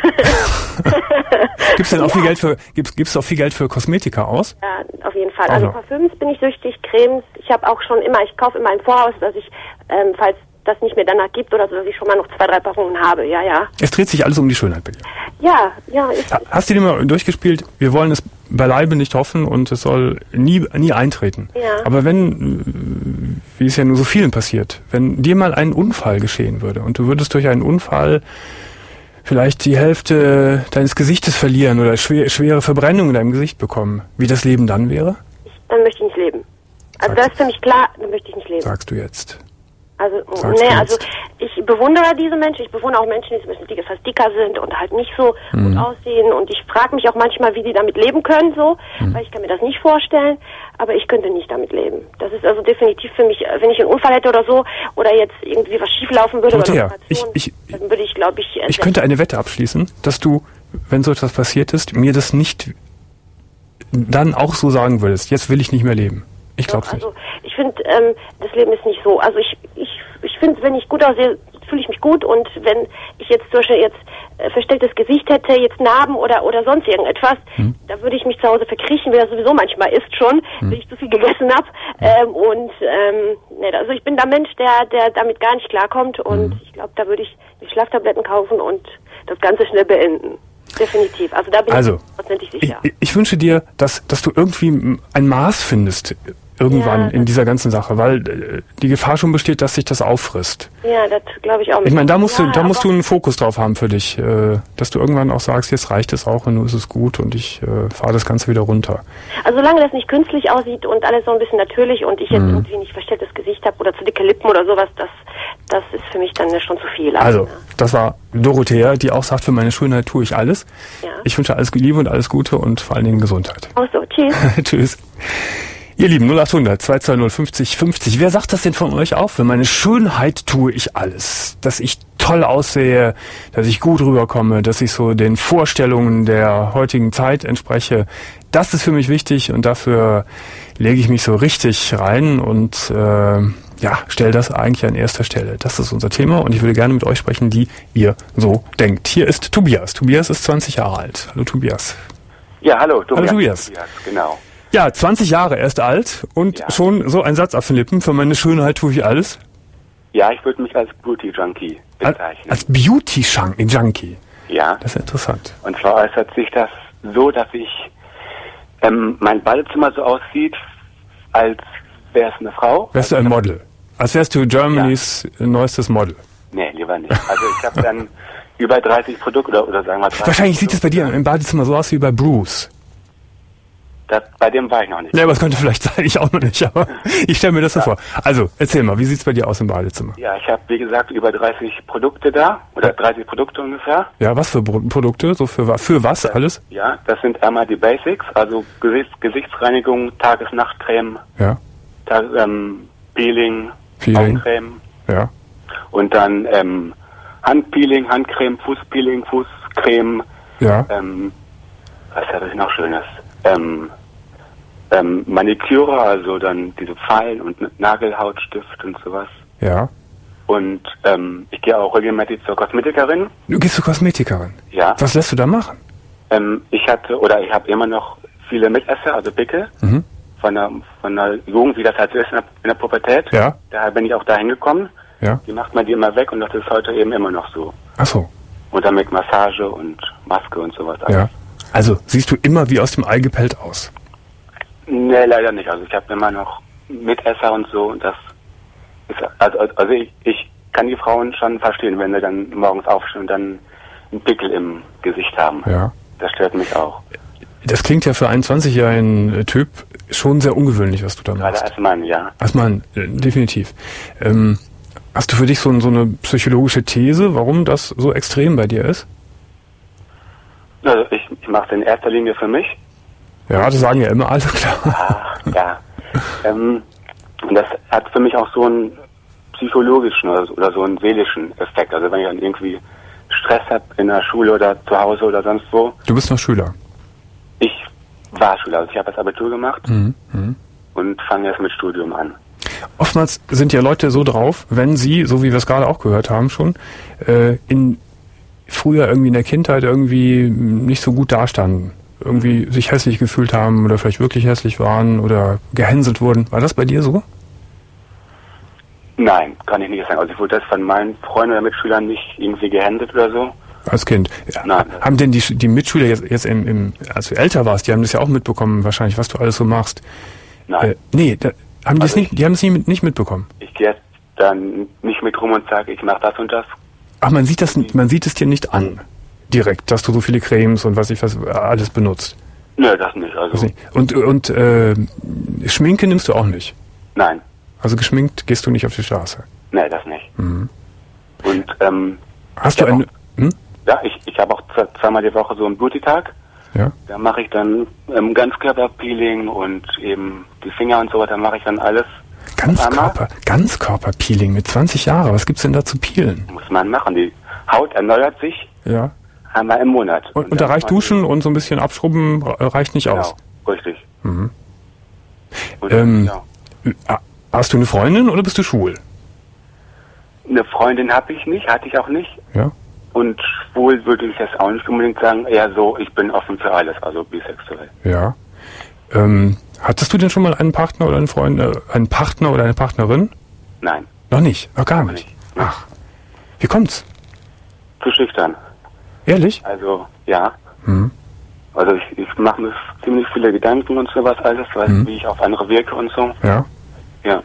Gibt's denn auch ja. viel Geld für, gibt's, gibt's auch viel Geld für Kosmetika aus? Ja, auf jeden Fall. Also, also Parfüms bin ich süchtig, Cremes. Ich habe auch schon immer, ich kaufe immer im Voraus, dass ich, ähm, falls das nicht mehr danach gibt oder so, dass ich schon mal noch zwei, drei Packungen habe, ja, ja. Es dreht sich alles um die Schönheit bei dir. Ja, ja. Ist Hast du dir mal durchgespielt, wir wollen es beileibe nicht hoffen und es soll nie, nie eintreten. Ja. Aber wenn, wie es ja nur so vielen passiert, wenn dir mal ein Unfall geschehen würde und du würdest durch einen Unfall vielleicht die Hälfte deines Gesichtes verlieren oder schwer, schwere Verbrennungen in deinem Gesicht bekommen, wie das Leben dann wäre? Ich, dann möchte ich nicht leben. Also Sagst das ist für mich klar, dann möchte ich nicht leben. Sagst du jetzt? Also, Sagst nee, du also ich bewundere diese Menschen, ich bewundere auch Menschen, die so ein bisschen dicker, fast dicker sind und halt nicht so mhm. gut aussehen und ich frage mich auch manchmal, wie die damit leben können, so, mhm. weil ich kann mir das nicht vorstellen, aber ich könnte nicht damit leben. Das ist also definitiv für mich, wenn ich einen Unfall hätte oder so, oder jetzt irgendwie was schieflaufen würde, Dorothea, oder ich, ich, dann würde ich, glaube ich... Ich könnte eine Wette abschließen, dass du, wenn so etwas passiert ist, mir das nicht dann auch so sagen würdest, jetzt will ich nicht mehr leben. Ich glaube es nicht. Also ich finde, ähm, das Leben ist nicht so. Also ich, ich, ich finde, wenn ich gut aussehe, fühle ich mich gut. Und wenn ich jetzt zum Beispiel jetzt äh, verstelltes Gesicht hätte, jetzt Narben oder oder sonst irgendetwas, hm. da würde ich mich zu Hause verkriechen, wie das sowieso manchmal ist schon, hm. wenn ich zu viel gegessen habe. Ähm, und ähm, ne, also ich bin der Mensch, der der damit gar nicht klarkommt. Und hm. ich glaube, da würde ich die Schlaftabletten kaufen und das Ganze schnell beenden. Definitiv. Also da bin also, ich hundertprozentig sicher. Ich, ich wünsche dir, dass dass du irgendwie ein Maß findest irgendwann ja, in dieser ganzen Sache, weil äh, die Gefahr schon besteht, dass sich das auffrisst. Ja, das glaube ich auch. Ich meine, da musst ja, du, da musst du einen Fokus drauf haben für dich, äh, dass du irgendwann auch sagst, jetzt reicht es auch und nun ist es gut und ich äh, fahre das Ganze wieder runter. Also solange das nicht künstlich aussieht und alles so ein bisschen natürlich und ich jetzt mhm. irgendwie nicht verstelltes Gesicht habe oder zu dicke Lippen oder sowas, das, das ist für mich dann schon zu viel. Also, ja. Das war Dorothea, die auch sagt, für meine Schönheit tue ich alles. Ja. Ich wünsche alles Liebe und alles Gute und vor allen Dingen Gesundheit. Auch so, tschüss. Tschüss. Ihr Lieben, null acht hundert zwei zwei null fünfzig fünfzig. Wer sagt das denn von euch auch? Für meine Schönheit tue ich alles. Dass ich toll aussehe, dass ich gut rüberkomme, dass ich so den Vorstellungen der heutigen Zeit entspreche. Das ist für mich wichtig und dafür lege ich mich so richtig rein und äh, ja, stelle das eigentlich an erster Stelle. Das ist unser Thema und ich würde gerne mit euch sprechen, die ihr so denkt. Hier ist Tobias. Tobias ist zwanzig Jahre alt. Hallo Tobias. Ja, hallo, Tobias. Hallo Tobias. Tobias, genau. Ja, zwanzig Jahre erst alt und Ja. schon so ein Satz auf den Lippen, für meine Schönheit tue ich alles. Ja, ich würde mich als Beauty-Junkie Als, bezeichnen. als Beauty-Junkie. Ja, Das ist interessant. und zwar äußert sich das so, dass ich ähm, mein Badezimmer so aussieht, als wäre es eine Frau. Wärst du ein Model? Als wärst du Germanys neuestes Model. Nee, lieber nicht. Also ich habe dann über dreißig Produkte oder, oder sagen wir dreißig Wahrscheinlich sieht es bei Produkte. dir im Badezimmer so aus wie bei Bruce. Das, bei dem war ich noch nicht. Ja, aber es könnte vielleicht sein, ich auch noch nicht, aber ich stelle mir das so vor. Also, erzähl mal, wie sieht's bei dir aus im Badezimmer? Ja, ich habe, wie gesagt, über dreißig Produkte da, oder dreißig Produkte ungefähr. Ja, was für Pro- Produkte? So für, wa- für was alles? Ja, das sind einmal die Basics, also Gesichts Gesichtsreinigung, Tages-Nacht-Creme, Ja, Tag ähm, Peeling, Peeling. Augencreme ja, und dann ähm, Handpeeling, Handcreme, Fußpeeling, Fußcreme, ja, ähm, was habe ich noch Schönes? Ähm, ähm, Maniküre, also dann diese Pfeilen und Nagelhautstift und sowas. ja. Und ähm, ich gehe auch regelmäßig zur Kosmetikerin. Du gehst zur Kosmetikerin. Ja. Was lässt du da machen? Ähm, ich hatte oder ich habe immer noch viele Mitesser, also Pickel, Mhm. von der, von der Jugend, wie das halt so ist in der, in der Pubertät. Ja. Daher bin ich auch da hingekommen. Ja. Die macht man die immer weg und das ist heute eben immer noch so. Ach so. Und dann mit Massage und Maske und sowas. Ja. Also, siehst du immer wie aus dem Ei gepellt aus. Nee, leider nicht. Also ich habe immer noch Mitesser und so und das ist, also, also ich, ich kann die Frauen schon verstehen, wenn sie dann morgens aufstehen und dann einen Pickel im Gesicht haben. Ja. Das stört mich auch. Das klingt ja für einen zwanzigjährigen äh, Typ schon sehr ungewöhnlich, was du da Gerade machst. als Mann, ja. Als Mann, äh, definitiv. Ähm, hast du für dich so, so eine psychologische These, warum das so extrem bei dir ist? Also ich, ich mache es in erster Linie für mich. Ja, das sagen ja immer alle, klar. Ah, ja. ähm, und das hat für mich auch so einen psychologischen oder, oder so einen seelischen Effekt. Also wenn ich dann irgendwie Stress habe in der Schule oder zu Hause oder sonst wo. Du bist noch Schüler. Ich war Schüler, also ich habe das Abitur gemacht Mhm. Mhm. und fange jetzt mit Studium an. Oftmals sind ja Leute so drauf, wenn sie, so wie wir es gerade auch gehört haben schon, äh, in früher irgendwie in der Kindheit irgendwie nicht so gut dastanden. Irgendwie sich hässlich gefühlt haben oder vielleicht wirklich hässlich waren oder gehänselt wurden. War das bei dir so? Nein, kann ich nicht sagen. Also ich wurde das von meinen Freunden oder Mitschülern nicht irgendwie gehändet oder so. Als Kind. Ja. Nein. Haben denn die, die Mitschüler jetzt, jetzt im, im, als du älter warst, die haben das ja auch mitbekommen wahrscheinlich, was du alles so machst. Nein. Äh, nee, da, haben die Also es nicht, die haben es nie mit, nicht mitbekommen. Ich gehe jetzt dann nicht mit rum und sage, ich mache das und das. Ach, man sieht das, man sieht es dir nicht an. Direkt, dass du so viele Cremes und was ich was alles benutzt. Nö, das nicht. Also Das nicht. Und, und äh, Schminke nimmst du auch nicht. nein, Also geschminkt gehst du nicht auf die Straße. nee, das nicht. Mhm. Und ähm, Hast Ich du hab eine. Hm? ja, ich, ich habe auch zwei- zweimal die Woche so einen Beauty-Tag. Ja. Da mache ich dann ähm, Ganzkörperpeeling und eben die Finger und so weiter, mache ich dann alles. Ganzkörper, Ganzkörperpeeling mit zwanzig Jahren. Was gibt's denn da zu peelen? Muss man machen. Die Haut erneuert sich Ja. einmal im Monat. Und, und da dann reicht muss man- Duschen und so ein bisschen abschrubben äh, reicht nicht Genau, aus. richtig. Mhm. Und, Ähm, ja. Ah, Hast du eine Freundin oder bist du schwul? Eine Freundin habe ich nicht, hatte ich auch nicht. Ja. Und schwul würde ich jetzt auch nicht unbedingt sagen. Eher so, ich bin offen für alles, also bisexuell. Ja. Ähm, hattest du denn schon mal einen Partner oder einen Freund, äh, einen Partner oder eine Partnerin? Nein, Noch nicht, noch gar Noch nicht. nicht. Ach. Wie kommt's? zu schüchtern. Ehrlich? Also, ja. Mhm. Also ich, ich mache mir ziemlich viele Gedanken und sowas alles, weil Mhm. wie ich auf andere wirke und so. Ja. Ja.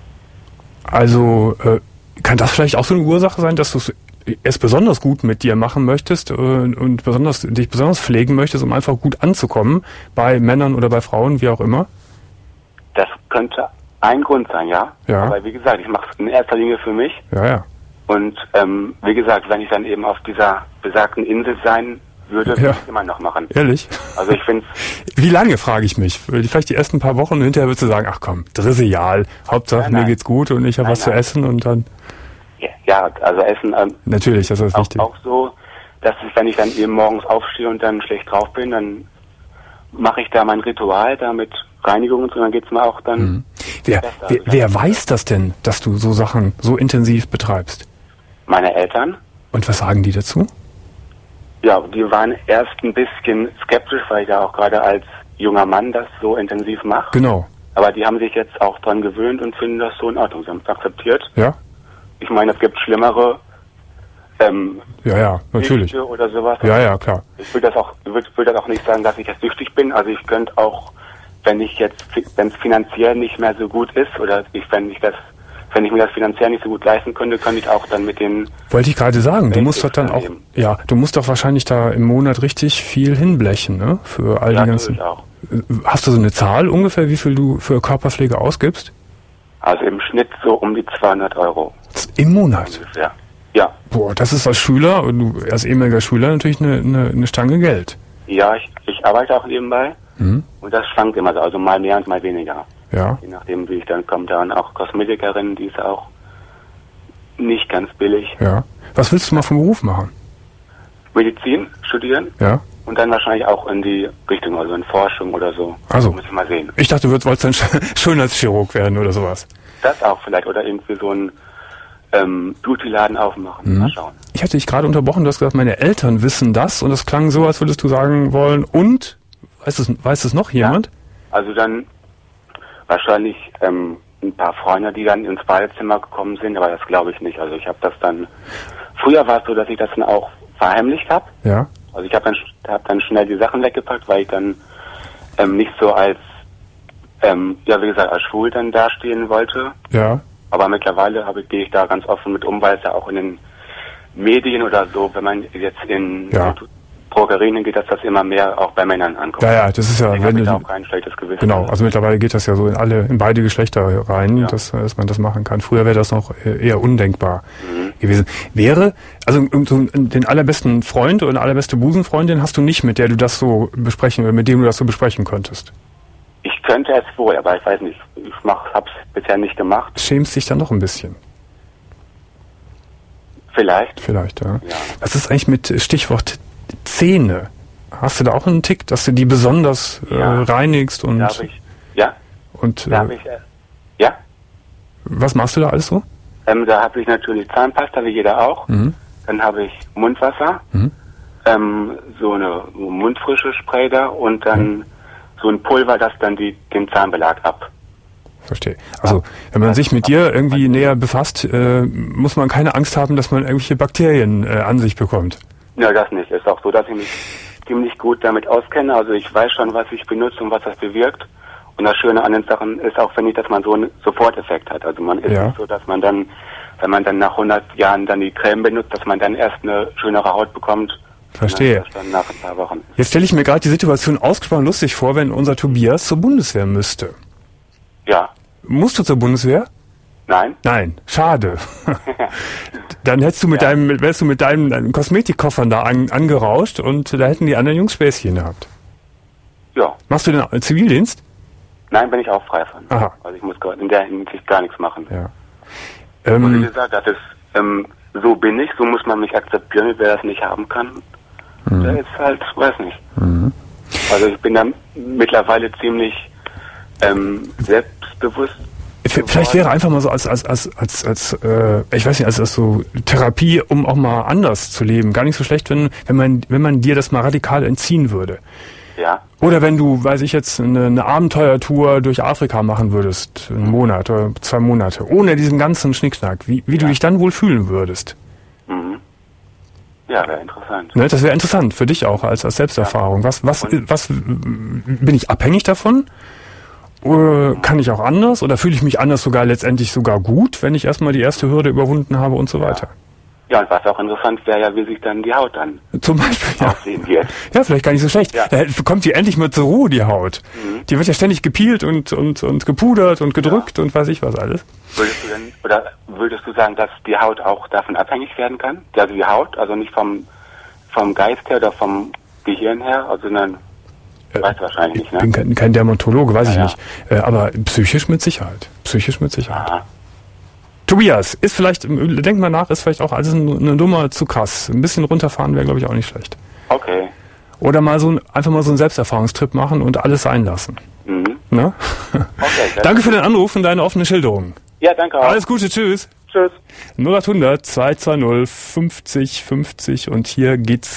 Also, äh, kann das vielleicht auch so eine Ursache sein, dass du es besonders gut mit dir machen möchtest äh, und besonders dich besonders pflegen möchtest, um einfach gut anzukommen bei Männern oder bei Frauen, wie auch immer? Das könnte ein Grund sein, ja. Ja. Aber wie gesagt, ich mache es in erster Linie für mich. Ja, ja. Und ähm, wie gesagt, wenn ich dann eben auf dieser besagten Insel sein würde, Ja. würde ich es immer noch machen. Ehrlich? Also ich finde Wie lange, frage ich mich? Vielleicht die ersten paar Wochen und hinterher würdest du sagen, ach komm, trivial, Hauptsache Nein, mir nein. geht's gut und ich habe Nein, was zu nein. essen und dann, ja, also Essen ähm, natürlich, das ist auch, wichtig. auch so, dass ich, wenn ich dann eben morgens aufstehe und dann schlecht drauf bin, dann mache ich da mein Ritual da mit Reinigung und so, dann geht's mir auch dann Mhm. Wer, besser. wer, Also wer dann- weiß das denn, dass du so Sachen so intensiv betreibst? Meine Eltern. Und was sagen die dazu? Ja, die waren erst ein bisschen skeptisch, weil ich ja auch gerade als junger Mann das so intensiv mache. Genau. Aber die haben sich jetzt auch dran gewöhnt und finden das so in Ordnung. Sie haben es akzeptiert. Ja? Ich meine, es gibt schlimmere ähm, Ja, ja, natürlich. Süchte oder sowas. Ja, ja, klar. Ich will das auch, will, will das auch nicht sagen, dass ich jetzt süchtig bin. Also ich könnte auch, wenn ich jetzt, wenn es finanziell nicht mehr so gut ist oder ich, wenn ich das, wenn ich mir das finanziell nicht so gut leisten könnte, könnte ich auch dann mit den. Wollte ich gerade sagen, du musst doch dann auch, nehmen. ja, du musst doch wahrscheinlich da im Monat richtig viel hinblechen, ne? Für all Ja, die ganzen. auch. Hast du so eine Zahl ungefähr, wie viel du für Körperpflege ausgibst? Also im Schnitt so um die zweihundert Euro. Im Monat? Ungefähr. Ja. Boah, das ist als Schüler, und du als ehemaliger Schüler natürlich eine, eine, eine Stange Geld. Ja, ich, ich arbeite auch nebenbei. Mhm. Und das schwankt immer so, also mal mehr und mal weniger. Ja. Je nachdem, wie ich dann komme. Dann auch Kosmetikerin, die ist auch nicht ganz billig. Ja. Was willst du mal vom Beruf machen? Medizin studieren. Ja. Und dann wahrscheinlich auch in die Richtung, also in Forschung oder so. Also. Muss ich mal sehen. Ich dachte, du wolltest dann Schönheitschirurg werden oder sowas. Das auch vielleicht. Oder irgendwie so ein ähm, Beauty-Laden aufmachen. Mhm. Mal schauen. Ich hatte dich gerade unterbrochen, du hast gesagt, meine Eltern wissen das und es klang so, als würdest du sagen wollen, und? Weiß es, weiß es noch jemand? Ja. Also dann wahrscheinlich ähm, ein paar Freunde, die dann ins Badezimmer gekommen sind, aber das glaube ich nicht. Also ich habe das dann, früher war es so, dass ich das dann auch verheimlicht habe. Ja. Also ich habe dann, hab dann schnell die Sachen weggepackt, weil ich dann ähm, nicht so als, ähm, ja wie gesagt, als schwul dann dastehen wollte. Ja. Aber mittlerweile habe ich, gehe ich da ganz offen mit um, weil es ja auch in den Medien oder so, wenn man jetzt in Ja. Drogerien geht, dass das immer mehr auch bei Männern ankommt. Ja, ja, das ist ja, Deswegen wenn habe ich du, da auch kein schlechtes Gewissen. genau, also mittlerweile geht das ja so in alle, in beide Geschlechter rein, Ja. dass, dass man das machen kann. Früher wäre das noch eher undenkbar Mhm. gewesen. Wäre, also so den allerbesten Freund oder eine allerbeste Busenfreundin hast du nicht, mit der du das so besprechen, oder mit dem du das so besprechen könntest? Ich könnte es wohl, aber ich weiß nicht. Ich mach, hab's bisher nicht gemacht. Schämst dich dann noch ein bisschen? Vielleicht. Vielleicht, ja. Ja. Was ist eigentlich mit Stichwort Zähne? Hast du da auch einen Tick, dass du die besonders Ja. äh, reinigst und, Da habe ich, ja, und da habe äh, ich, äh, ja, was machst du da alles so? ähm, da habe ich natürlich Zahnpasta, wie jeder auch. Mhm. Dann habe ich Mundwasser, Mhm. ähm, so eine Mundfrische Spray da und dann Mhm. so ein Pulver, das dann die, den Zahnbelag ab. Verstehe. Also, wenn man sich mit dir irgendwie näher befasst, äh, muss man keine Angst haben, dass man irgendwelche Bakterien äh, an sich bekommt. Ja, das nicht. Ist auch so, dass ich mich ziemlich gut damit auskenne. Also ich weiß schon, was ich benutze und was das bewirkt. Und das Schöne an den Sachen ist auch, finde ich, dass man so einen Soforteffekt hat. Also man ist Ja. nicht so, dass man dann, wenn man dann nach hundert Jahren dann die Creme benutzt, dass man dann erst eine schönere Haut bekommt. Verstehe. Und dann nach ein paar Wochen. Jetzt stelle ich mir gerade die Situation ausgesprochen lustig vor, wenn unser Tobias zur Bundeswehr müsste. Ja. Musst du zur Bundeswehr? Nein. Nein, schade. Dann hättest du mit Ja. deinem, wärst du mit deinen, deinen Kosmetikkoffern da an, angerauscht und da hätten die anderen Jungs Späßchen gehabt. Ja. Machst du denn Zivildienst? Nein, bin ich auch frei von. Aha. Also ich muss in der Hinsicht gar nichts machen. Ja. Und wie Ähm, gesagt, das ist, ähm, so bin ich, so muss man mich akzeptieren, wer das nicht haben kann. Mhm. Der ist halt, weiß nicht. Also ich bin da mittlerweile ziemlich ähm, selbstbewusst. v- vielleicht wäre einfach mal so als, als, als, als, als äh, ich weiß nicht, als, als so Therapie, um auch mal anders zu leben. Gar nicht so schlecht, wenn, wenn man, wenn man dir das mal radikal entziehen würde. Ja, Oder wenn du, weiß ich jetzt, eine, eine Abenteuertour durch Afrika machen würdest, einen Monat oder zwei Monate, ohne diesen ganzen Schnickschnack, wie, wie du Ja. dich dann wohl fühlen würdest. mhm. Ja, wäre interessant. Ne, das wäre interessant für dich auch als, als Selbsterfahrung. Was, was, Und- was, bin ich abhängig davon? Oder kann ich auch anders? Oder fühle ich mich anders sogar letztendlich sogar gut, wenn ich erstmal die erste Hürde überwunden habe und so weiter? Ja, und was auch interessant wäre ja, wie sich dann die Haut dann Zum Beispiel, ja. aussehen wird. Ja, vielleicht gar nicht so schlecht. Ja. Da kommt die endlich mal zur Ruhe, die Haut. Mhm. Die wird ja ständig gepielt und, und, und gepudert und gedrückt und weiß ich was alles. Würdest du denn, oder würdest du sagen, dass die Haut auch davon abhängig werden kann? Also die Haut, also nicht vom, vom Geist her oder vom Gehirn her, also sondern, Äh, weißt du wahrscheinlich nicht, Ich bin ne? kein, kein Dermatologe, weiß ich Ja, ja. nicht. Äh, aber psychisch mit Sicherheit. Psychisch mit Sicherheit. Aha. Tobias, ist vielleicht, denk mal nach, ist vielleicht auch alles eine Nummer zu krass. Ein bisschen runterfahren wäre, glaube ich, auch nicht schlecht. Okay. Oder mal so ein, einfach mal so einen Selbsterfahrungstrip machen und alles sein lassen. Mhm. Ne? Okay. das- Danke für den Anruf und deine offene Schilderung. Ja, danke auch. Alles Gute, tschüss. Tschüss. null acht hundert zwei zwei null fünfzig fünfzig und hier geht's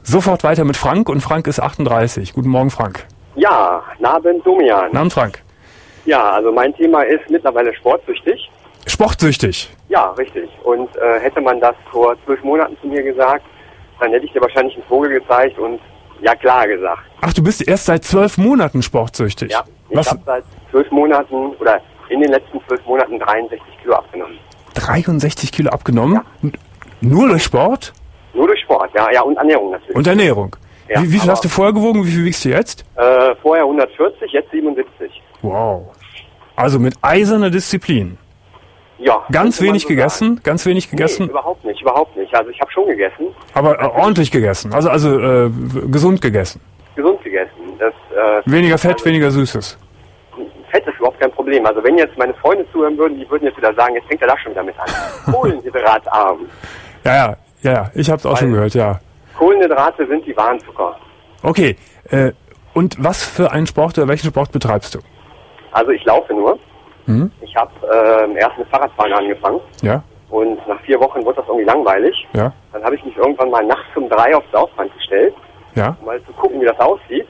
sofort weiter mit Frank und Frank ist achtunddreißig. Guten Morgen, Frank. Ja, Abend, Domian. Namen, Frank. Ja, also mein Thema ist mittlerweile sportsüchtig. Sportsüchtig? Ja, richtig. Und äh, hätte man das vor zwölf Monaten zu mir gesagt, dann hätte ich dir wahrscheinlich einen Vogel gezeigt und ja klar gesagt. Ach, du bist erst seit zwölf Monaten sportsüchtig? Ja, ich Was? habe seit zwölf Monaten oder in den letzten zwölf Monaten dreiundsechzig Kilo abgenommen. dreiundsechzig Kilo abgenommen? Ja. Nur durch Sport? Nur durch Sport, ja, ja, und Ernährung natürlich. Und Ernährung? Ja, wie wie viel aber- hast du vorher gewogen? Wie viel wiegst du jetzt? Äh, vorher hundertvierzig, jetzt siebenundsiebzig. Wow. Also mit eiserner Disziplin. Ja. Ganz könnte man wenig so gegessen? sagen. Ganz wenig gegessen? Nee, überhaupt nicht, überhaupt nicht. Also ich habe schon gegessen, Aber äh, ordentlich gegessen. Also also äh, w- gesund gegessen. gesund gegessen. Das, äh, Weniger Fett, also, weniger Süßes. Fett ist überhaupt kein Problem. Also wenn jetzt meine Freunde zuhören würden, die würden jetzt wieder sagen, jetzt fängt er da schon wieder mit an. Kohlenhydratarm. Ja, ja, ja, ja. Ich hab's auch schon Weil- gehört, ja. Kohlenhydrate sind die wahren Zucker. Okay. Äh, und was für einen Sport oder welchen Sport betreibst du? Also ich laufe nur. Mhm. Ich habe äh, erst mit Fahrradfahren angefangen Ja, und nach vier Wochen wurde das irgendwie langweilig. ja, Dann habe ich mich irgendwann mal nachts um drei aufs Laufband gestellt, ja. um mal zu gucken, wie das aussieht.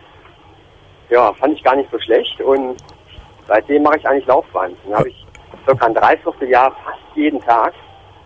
Ja, fand ich gar nicht so schlecht und seitdem mache ich eigentlich Laufband. Dann habe ich circa ein Dreivierteljahr fast jeden Tag.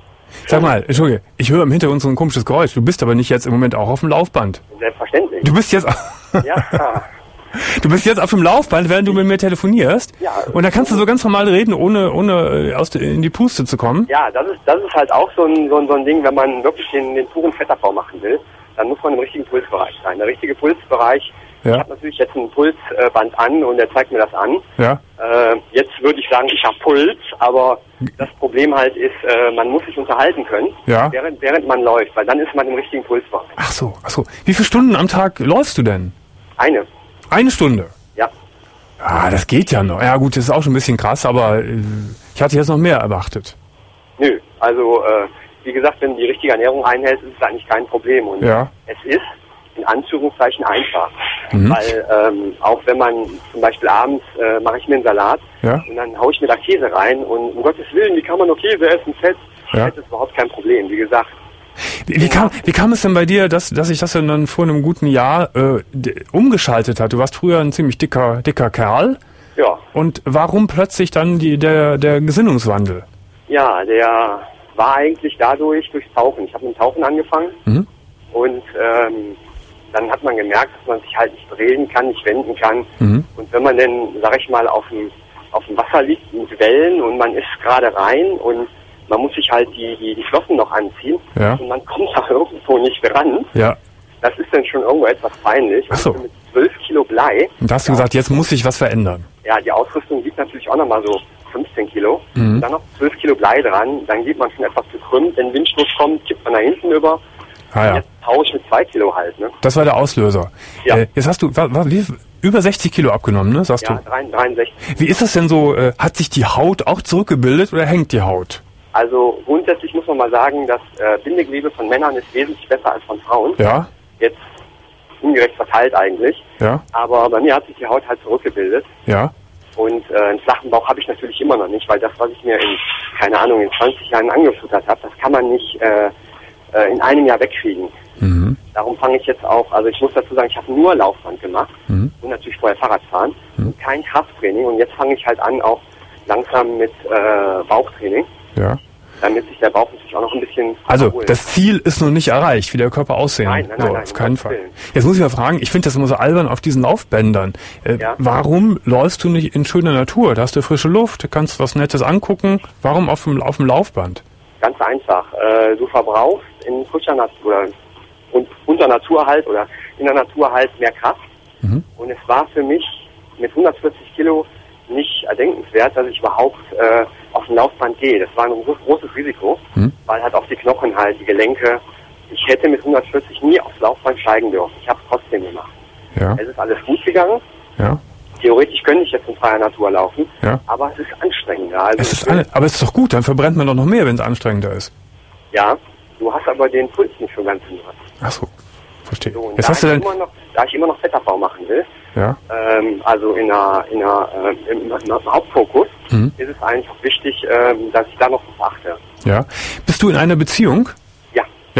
Sag mal, Entschuldige, ich höre im Hintergrund so ein komisches Geräusch. Du bist aber nicht jetzt im Moment auch auf dem Laufband. Selbstverständlich. Du bist jetzt, Ja, du bist jetzt auf dem Laufband, während du mit mir telefonierst. Ja. Und da kannst du so ganz normal reden, ohne, ohne äh, aus de, in die Puste zu kommen. ja, das ist das ist halt auch so ein, so ein, so ein Ding, wenn man wirklich den, den puren Fettabbau machen will, dann muss man im richtigen Pulsbereich sein. Der richtige Pulsbereich, Ja. ich habe natürlich jetzt ein Pulsband an und der zeigt mir das an. Ja. Äh, jetzt würde ich sagen, ich habe Puls, aber das Problem halt ist, äh, man muss sich unterhalten können, Ja. während, während man läuft, weil dann ist man im richtigen Pulsbereich. Ach so, ach so. Wie viele Stunden am Tag läufst du denn? Eine, Eine Stunde. ja. Ah, das geht ja noch. Ja gut, das ist auch schon ein bisschen krass, aber äh, ich hatte jetzt noch mehr erwartet. Nö, also äh, wie gesagt, wenn du die richtige Ernährung einhältst, ist es eigentlich kein Problem. Und Ja. es ist in Anführungszeichen einfach. Mhm. Weil ähm, auch wenn man zum Beispiel abends äh, mache ich mir einen Salat Ja. und dann haue ich mir da Käse rein und um Gottes Willen, wie kann man nur Käse essen? Fett? Ja. Fett ist überhaupt kein Problem. Wie gesagt, Wie, wie, kam, wie kam es denn bei dir, dass, dass sich das denn dann vor einem guten Jahr äh, d- umgeschaltet hat? Du warst früher ein ziemlich dicker, dicker Kerl. ja, Und warum plötzlich dann die, der, der Gesinnungswandel? ja, der war eigentlich dadurch durchs Tauchen. Ich habe mit dem Tauchen angefangen Mhm. und ähm, dann hat man gemerkt, dass man sich halt nicht drehen kann, nicht wenden kann. Mhm. Und wenn man dann, sag ich mal, auf dem, auf dem Wasser liegt mit Wellen und man ist gerade rein und man muss sich halt die, die, die Flossen noch anziehen Ja. und man kommt da irgendwo nicht ran, Ja. das ist dann schon irgendwo etwas peinlich. Ach so. Und mit zwölf Kilo Blei, Und da hast du gesagt, jetzt muss sich was verändern. ja, die Ausrüstung wiegt natürlich auch nochmal so fünfzehn Kilo. Mhm. Und dann noch zwölf Kilo Blei dran, dann geht man schon etwas gekrümmt. Wenn Windstoß kommt, kippt man nach hinten über. Ah ja, Jetzt taue ich mit zwei Kilo halt, ne? das war der Auslöser. Ja. Äh, jetzt hast du wa, wa, wie, über sechzig Kilo abgenommen, ne? Sagst Ja, dreiundsechzig. du. Wie ist das denn so? Äh, hat sich die Haut auch zurückgebildet oder hängt die Haut? Also grundsätzlich muss man mal sagen, das äh, Bindegewebe von Männern ist wesentlich besser als von Frauen. Ja, Jetzt ungerecht verteilt eigentlich. ja, Aber bei mir hat sich die Haut halt zurückgebildet. ja. Und äh, einen flachen Bauch habe ich natürlich immer noch nicht, weil das, was ich mir in, keine Ahnung, in zwanzig Jahren angefuttert habe, das kann man nicht äh, äh, in einem Jahr wegkriegen. Mhm. Darum fange ich jetzt auch, also ich muss dazu sagen, ich habe nur Laufband gemacht Mhm. und natürlich vorher Fahrradfahren und kein Krafttraining. Und jetzt fange ich halt an, auch langsam mit äh, Bauchtraining, Ja. damit sich der Bauch natürlich auch noch ein bisschen Also, erholt. das Ziel ist noch nicht erreicht, wie der Körper aussehen Nein, nein, soll. nein, nein, auf keinen um Fall. Gottes Willen. Jetzt muss ich mal fragen, ich finde das immer so albern auf diesen Laufbändern. Äh, Ja. Warum läufst du nicht in schöner Natur? Da hast du frische Luft, kannst was Nettes angucken. Warum auf dem, auf dem Laufband? Ganz einfach. Äh, du verbrauchst in frischer Natur oder und unter Natur halt oder in der Natur halt mehr Kraft. Mhm. Und es war für mich mit hundertvierzig Kilo nicht erdenkenswert, dass ich überhaupt äh, auf dem Laufband gehe. Das war ein groß, großes Risiko, Mhm. weil halt auch die Knochen halt, die Gelenke. Ich hätte mit hundertvierzig nie aufs Laufband steigen dürfen. Ich habe es trotzdem gemacht. Ja, Es ist alles gut gegangen. ja. Theoretisch könnte ich jetzt in freier Natur laufen, Ja. aber es ist anstrengender. Also Es ist alle, aber es ist doch gut, dann verbrennt man doch noch mehr, wenn es anstrengender ist. ja, du hast aber den Puls nicht so ganz im Griff. Ach so, verstehe. So, und Jetzt da, hast du ich dann, immer noch, da ich immer noch Fettabbau machen will, ja, ähm, also in einer, in einer, äh, im, im Hauptfokus, Mhm. ist es eigentlich wichtig, ähm, dass ich da noch drauf achte. ja. Bist du in einer Beziehung? Ja, Ja.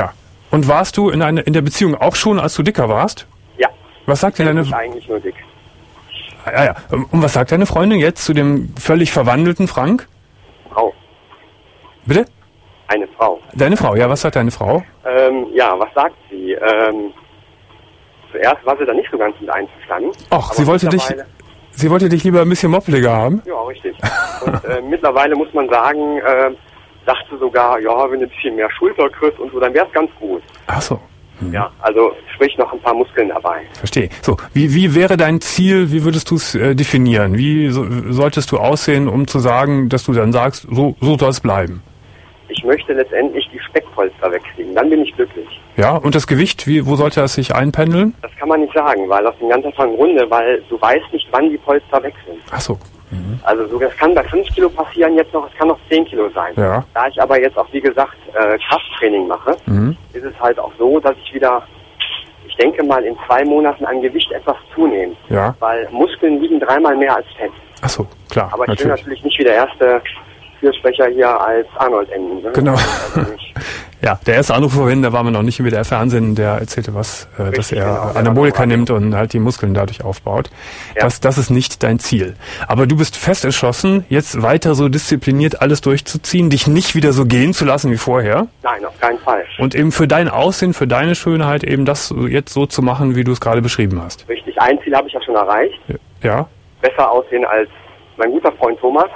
Und warst du in, eine, in der Beziehung auch schon, als du dicker warst? Ja. Was sagt denn deine... Ich bin eigentlich nur dick. Ja, ja. Und was sagt deine Freundin jetzt zu dem völlig verwandelten Frank? Frau. Bitte? Eine Frau. Deine Frau, ja, was sagt deine Frau? Ähm, ja, was sagt sie? Ähm, zuerst war sie da nicht so ganz mit einverstanden. Ach, sie wollte dich, sie wollte dich lieber ein bisschen moppeliger haben? Ja, richtig. Und äh, mittlerweile muss man sagen, äh, dachte sogar, ja, wenn du ein bisschen mehr Schulter kriegst und so, dann wär's ganz gut. Ach so. Mhm. Ja, also sprich noch ein paar Muskeln dabei. Verstehe. So, wie, wie wäre dein Ziel, wie würdest du es äh, definieren? Wie so, solltest du aussehen, um zu sagen, dass du dann sagst, so, so soll es bleiben? Ich möchte letztendlich die Speckpolster wegkriegen, dann bin ich glücklich. Ja, und das Gewicht, wie, wo sollte das sich einpendeln? Das kann man nicht sagen, weil aus dem ganz einfachen Grunde, weil du weißt nicht, wann die Polster weg sind. Ach so. Mhm. Also so, das kann bei fünf Kilo passieren jetzt noch, es kann noch zehn Kilo sein. Ja. Da ich aber jetzt auch, wie gesagt, äh, Krafttraining mache, Mhm. ist es halt auch so, dass ich wieder, ich denke mal, in zwei Monaten an Gewicht etwas zunehme. Ja. Weil Muskeln wiegen dreimal mehr als Fett. Ach so, klar. Aber ich natürlich. will natürlich nicht wie der erste Fürsprecher hier als Arnold enden. Ne? Genau. Also nicht. Ja, der erste Anruf vorhin, da war man noch nicht im W D R-Fernsehen, der erzählte was, äh, dass Richtig, er genau, der Anabolika war noch nimmt und halt die Muskeln dadurch aufbaut. Ja. Das, das ist nicht dein Ziel. Aber du bist fest entschlossen, jetzt weiter so diszipliniert alles durchzuziehen, dich nicht wieder so gehen zu lassen wie vorher. Nein, auf keinen Fall. Und eben für dein Aussehen, für deine Schönheit eben das jetzt so zu machen, wie du es gerade beschrieben hast. Richtig, ein Ziel habe ich ja schon erreicht. Ja? Besser aussehen als mein guter Freund Thomas.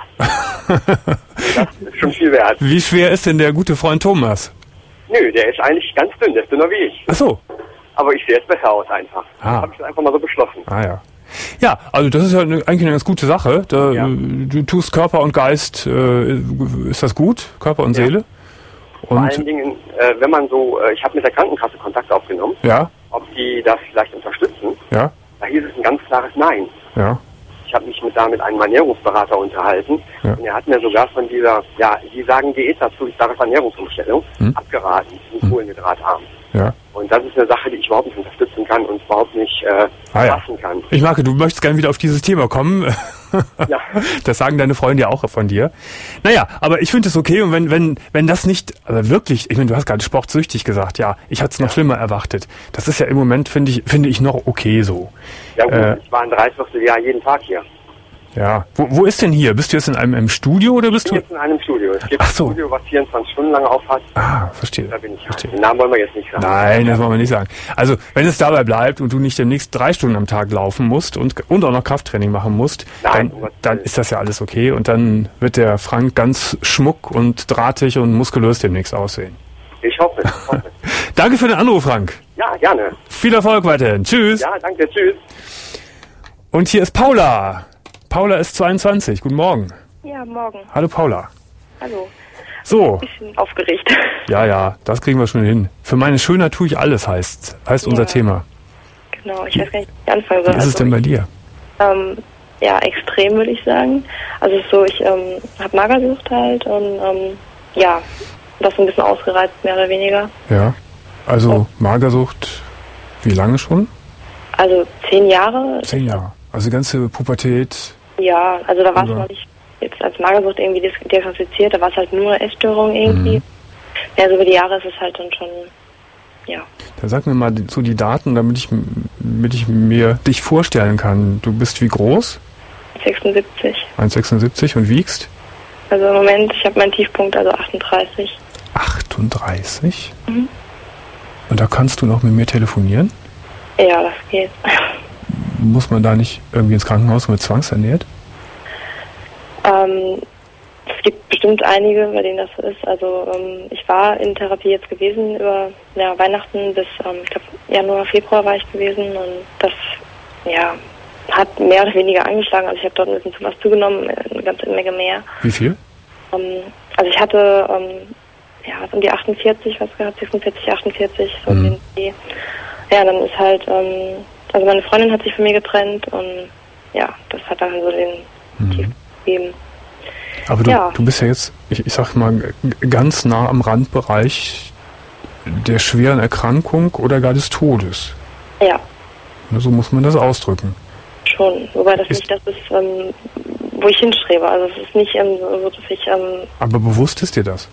Das ist schon viel wert. Wie schwer ist denn der gute Freund Thomas? Nö, der ist eigentlich ganz dünn, der ist dünner wie ich. Ach so. Aber ich sehe jetzt besser aus einfach. Ah. Das habe ich dann einfach mal so beschlossen. Ah ja. Ja, also das ist ja eine, eigentlich eine ganz gute Sache. Da, Ja. Du tust Körper und Geist, äh, ist das gut? Körper und Ja. Seele? Vor allen Und Dingen, äh, wenn man so, äh, ich habe mit der Krankenkasse Kontakt aufgenommen, ja, ob die das vielleicht unterstützen. ja, Da hieß es ein ganz klares Nein. ja, Ich habe mich mit, da mit einem Ernährungsberater unterhalten Ja. und er hat mir sogar von dieser, ja, die sagen Diät dazu, ich sage Ernährungsumstellung, Hm. abgeraten, sind kohlenhydratarm. ja. Und das ist eine Sache, die ich überhaupt nicht unterstützen kann und überhaupt nicht äh, Ah, ja. fassen kann. Ich merke, du möchtest gerne wieder auf dieses Thema kommen. Ja. Das sagen deine Freunde ja auch von dir. Naja, aber ich finde es okay und wenn, wenn, wenn das nicht, also wirklich, ich meine, du hast gerade sportsüchtig gesagt, ja, ich hatte es noch schlimmer erwartet. Das ist ja im Moment, finde ich, finde ich noch okay so. Ja gut, Äh. ich war ein Dreivierteljahr jeden Tag hier. Ja. Wo, wo ist denn hier? Bist du jetzt in einem, einem Studio oder Ich bist bin du? jetzt in einem Studio. Es gibt Ach so. ein Studio, was vierundzwanzig Stunden lang auf hat. Ah, verstehe. Da bin ich halt. verstehe. Den Namen wollen wir jetzt nicht sagen. Nein, das wollen wir nicht sagen. Also, wenn es dabei bleibt und du nicht demnächst drei Stunden am Tag laufen musst und, und auch noch Krafttraining machen musst, Nein, dann, um Gottes dann Willen. ist das ja alles okay und dann wird der Frank ganz schmuck und drahtig und muskulös demnächst aussehen. Ich hoffe, ich hoffe. Danke für den Anruf, Frank. Ja, gerne. Viel Erfolg weiterhin. Tschüss. Ja, danke, tschüss. Und hier ist Paula. Paula ist zweiundzwanzig. Guten Morgen. Ja, morgen. Hallo Paula. Hallo. So, Bisschen aufgeregt. ja, ja, das kriegen wir schon hin. Für meine Schönheit tue ich alles, heißt, heißt unser Ja. Thema. Genau, ich weiß gar nicht, wie ich anfangen soll. Wie ist es denn bei dir? Ähm, ja, extrem würde ich sagen. Also es ist so, ich ähm, habe Magersucht halt und ähm, ja, das so ein bisschen ausgereizt, mehr oder weniger. Ja, also Magersucht, wie lange schon? Also zehn Jahre, Zehn Jahre. Also die ganze Pubertät. ja, also da war es Oder? noch nicht jetzt als Magersucht irgendwie dis- diagnostiziert, da war es halt nur Essstörung irgendwie. Mhm. Ja, so über die Jahre ist es halt dann schon, ja. Dann sag mir mal so die Daten, damit ich, damit ich mir dich vorstellen kann. Du bist wie groß? sechsundsiebzig. eins Komma sechsundsiebzig und wiegst? Also im Moment, ich habe meinen Tiefpunkt, also achtunddreißig. achtunddreißig? Mhm. Und da kannst du noch mit mir telefonieren? Ja, das geht. Muss man da nicht irgendwie ins Krankenhaus und mit zwangsernährt? Ähm, es gibt bestimmt einige, bei denen das so ist. Also ähm, ich war in Therapie jetzt gewesen über ja, Weihnachten bis, ähm, ich glaube, Januar, Februar war ich gewesen und das, ja, hat mehr oder weniger angeschlagen. Also ich habe dort ein bisschen zu was zugenommen, eine ganze Menge mehr. Wie viel? Ähm, also ich hatte, ähm, ja, was um die achtundvierzig was gehabt, sechsundvierzig, achtundvierzig, so Mhm. um den Dreh. Ja, dann ist halt, ähm, also meine Freundin hat sich von mir getrennt und ja, das hat dann so den Mhm. Tief gegeben. Aber du, Ja. du bist ja jetzt, ich, ich sag mal, g- ganz nah am Randbereich der schweren Erkrankung oder gar des Todes. Ja, Ne, so muss man das ausdrücken. schon. Wobei das Ist- nicht das ist, ähm, wo ich hinstrebe. Also es ist nicht ähm, so, dass ich, ähm, Aber bewusst ist dir das?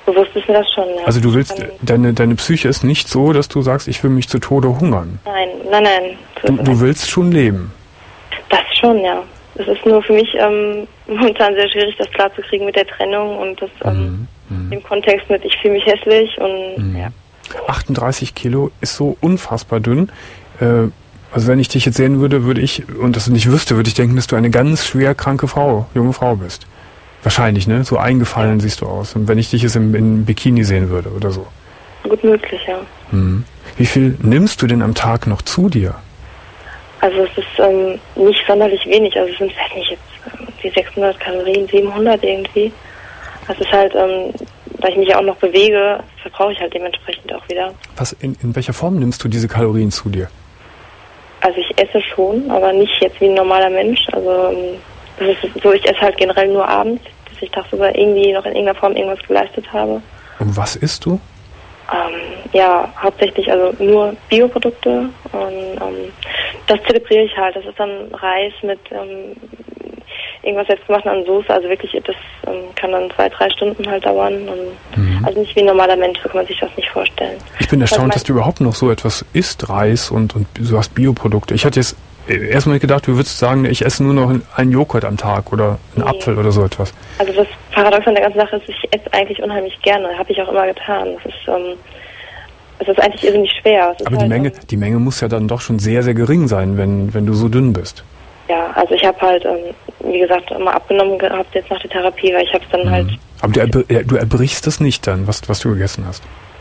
bewusst ist mir das schon, ja. Also du willst, Dann, deine, deine Psyche ist nicht so, dass du sagst, ich will mich zu Tode hungern. Nein, nein, nein. Du, du willst schon leben. Das schon, ja. Es ist nur für mich ähm, momentan sehr schwierig, das klarzukriegen mit der Trennung und das ähm, mhm. im Kontext mit, ich fühle mich hässlich und mhm. ja. achtunddreißig Kilo ist so unfassbar dünn. Äh, also wenn ich dich jetzt sehen würde, würde ich, und das nicht wüsste, würde ich denken, dass du eine ganz schwer kranke Frau, junge Frau bist. Wahrscheinlich, ne? So eingefallen siehst du aus. Und wenn ich dich jetzt im, im Bikini sehen würde oder so. Gut möglich, ja. Mhm. Wie viel nimmst du denn am Tag noch zu dir? Also es ist ähm, nicht sonderlich wenig. Also es sind, weiß nicht, jetzt ähm, die sechshundert Kalorien, siebenhundert irgendwie. Das ist halt, ähm, da ich mich ja auch noch bewege, verbrauche ich halt dementsprechend auch wieder. Was, in, in welcher Form nimmst du diese Kalorien zu dir? Also ich esse schon, aber nicht jetzt wie ein normaler Mensch. Also ähm, das ist so, ich esse halt generell nur abends, dass ich tagsüber irgendwie noch in irgendeiner Form irgendwas geleistet habe. Und was isst du? Ähm, ja, hauptsächlich also nur Bioprodukte und ähm, das zelebriere ich halt. Das ist dann Reis mit ähm, irgendwas selbstgemachten an Soße. Also wirklich, das ähm, kann dann zwei, drei Stunden halt dauern. Und mhm. Also nicht wie ein normaler Mensch, so kann man sich das nicht vorstellen. Ich bin erstaunt, dass du überhaupt noch so etwas isst, Reis und, und so was Bioprodukte. Ich hatte jetzt erstmal gedacht, du würdest sagen, ich esse nur noch einen Joghurt am Tag oder einen nee. Apfel oder so etwas. Also das Paradox an der ganzen Sache ist, ich esse eigentlich unheimlich gerne. Habe ich auch immer getan. Das ist, ähm, es ist eigentlich irrsinnig schwer. Es ist Aber halt, die Menge, ähm, die Menge muss ja dann doch schon sehr, sehr gering sein, wenn, wenn du so dünn bist. Ja, also ich habe halt, ähm, wie gesagt, immer abgenommen gehabt jetzt nach der Therapie, weil ich habe es dann Mhm. halt Aber du, erb- du erbrichst das nicht dann, was, was du gegessen hast.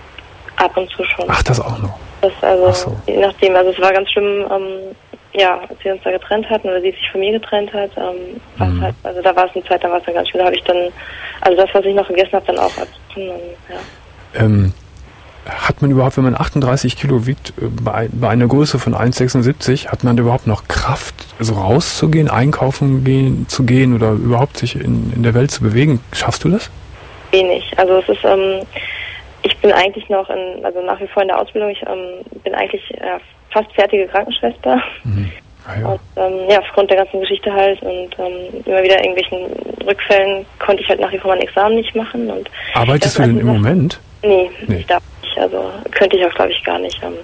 ab und zu schon. Ach, das auch noch. Das also, Ach so. je nachdem, also es war ganz schlimm, ähm, ja, als wir uns da getrennt hatten oder sie sich von mir getrennt hat, ähm, war Mhm. es halt, also da war es eine Zeit, da war es dann ganz schlimm, da habe ich dann, also das, was ich noch gegessen habe, dann auch abgebrochen und ja. Ähm, hat man überhaupt, wenn man achtunddreißig Kilo wiegt, äh, bei, bei einer Größe von eins Komma sechsundsiebzig, hat man überhaupt noch Kraft, so rauszugehen, einkaufen gehen, zu gehen oder überhaupt sich in, in der Welt zu bewegen? Schaffst du das? Wenig. Also es ist, ähm, ich bin eigentlich noch in, also nach wie vor in der Ausbildung, ich ähm, bin eigentlich äh, fast fertige Krankenschwester. Mhm. Ah, ja. Und ähm, ja, aufgrund der ganzen Geschichte halt und ähm, immer wieder irgendwelchen Rückfällen konnte ich halt nach wie vor mein Examen nicht machen. Und Arbeitest du denn im Moment? Nee, Nee. ich darf nicht. Also könnte ich auch, glaube ich, gar nicht. Ähm,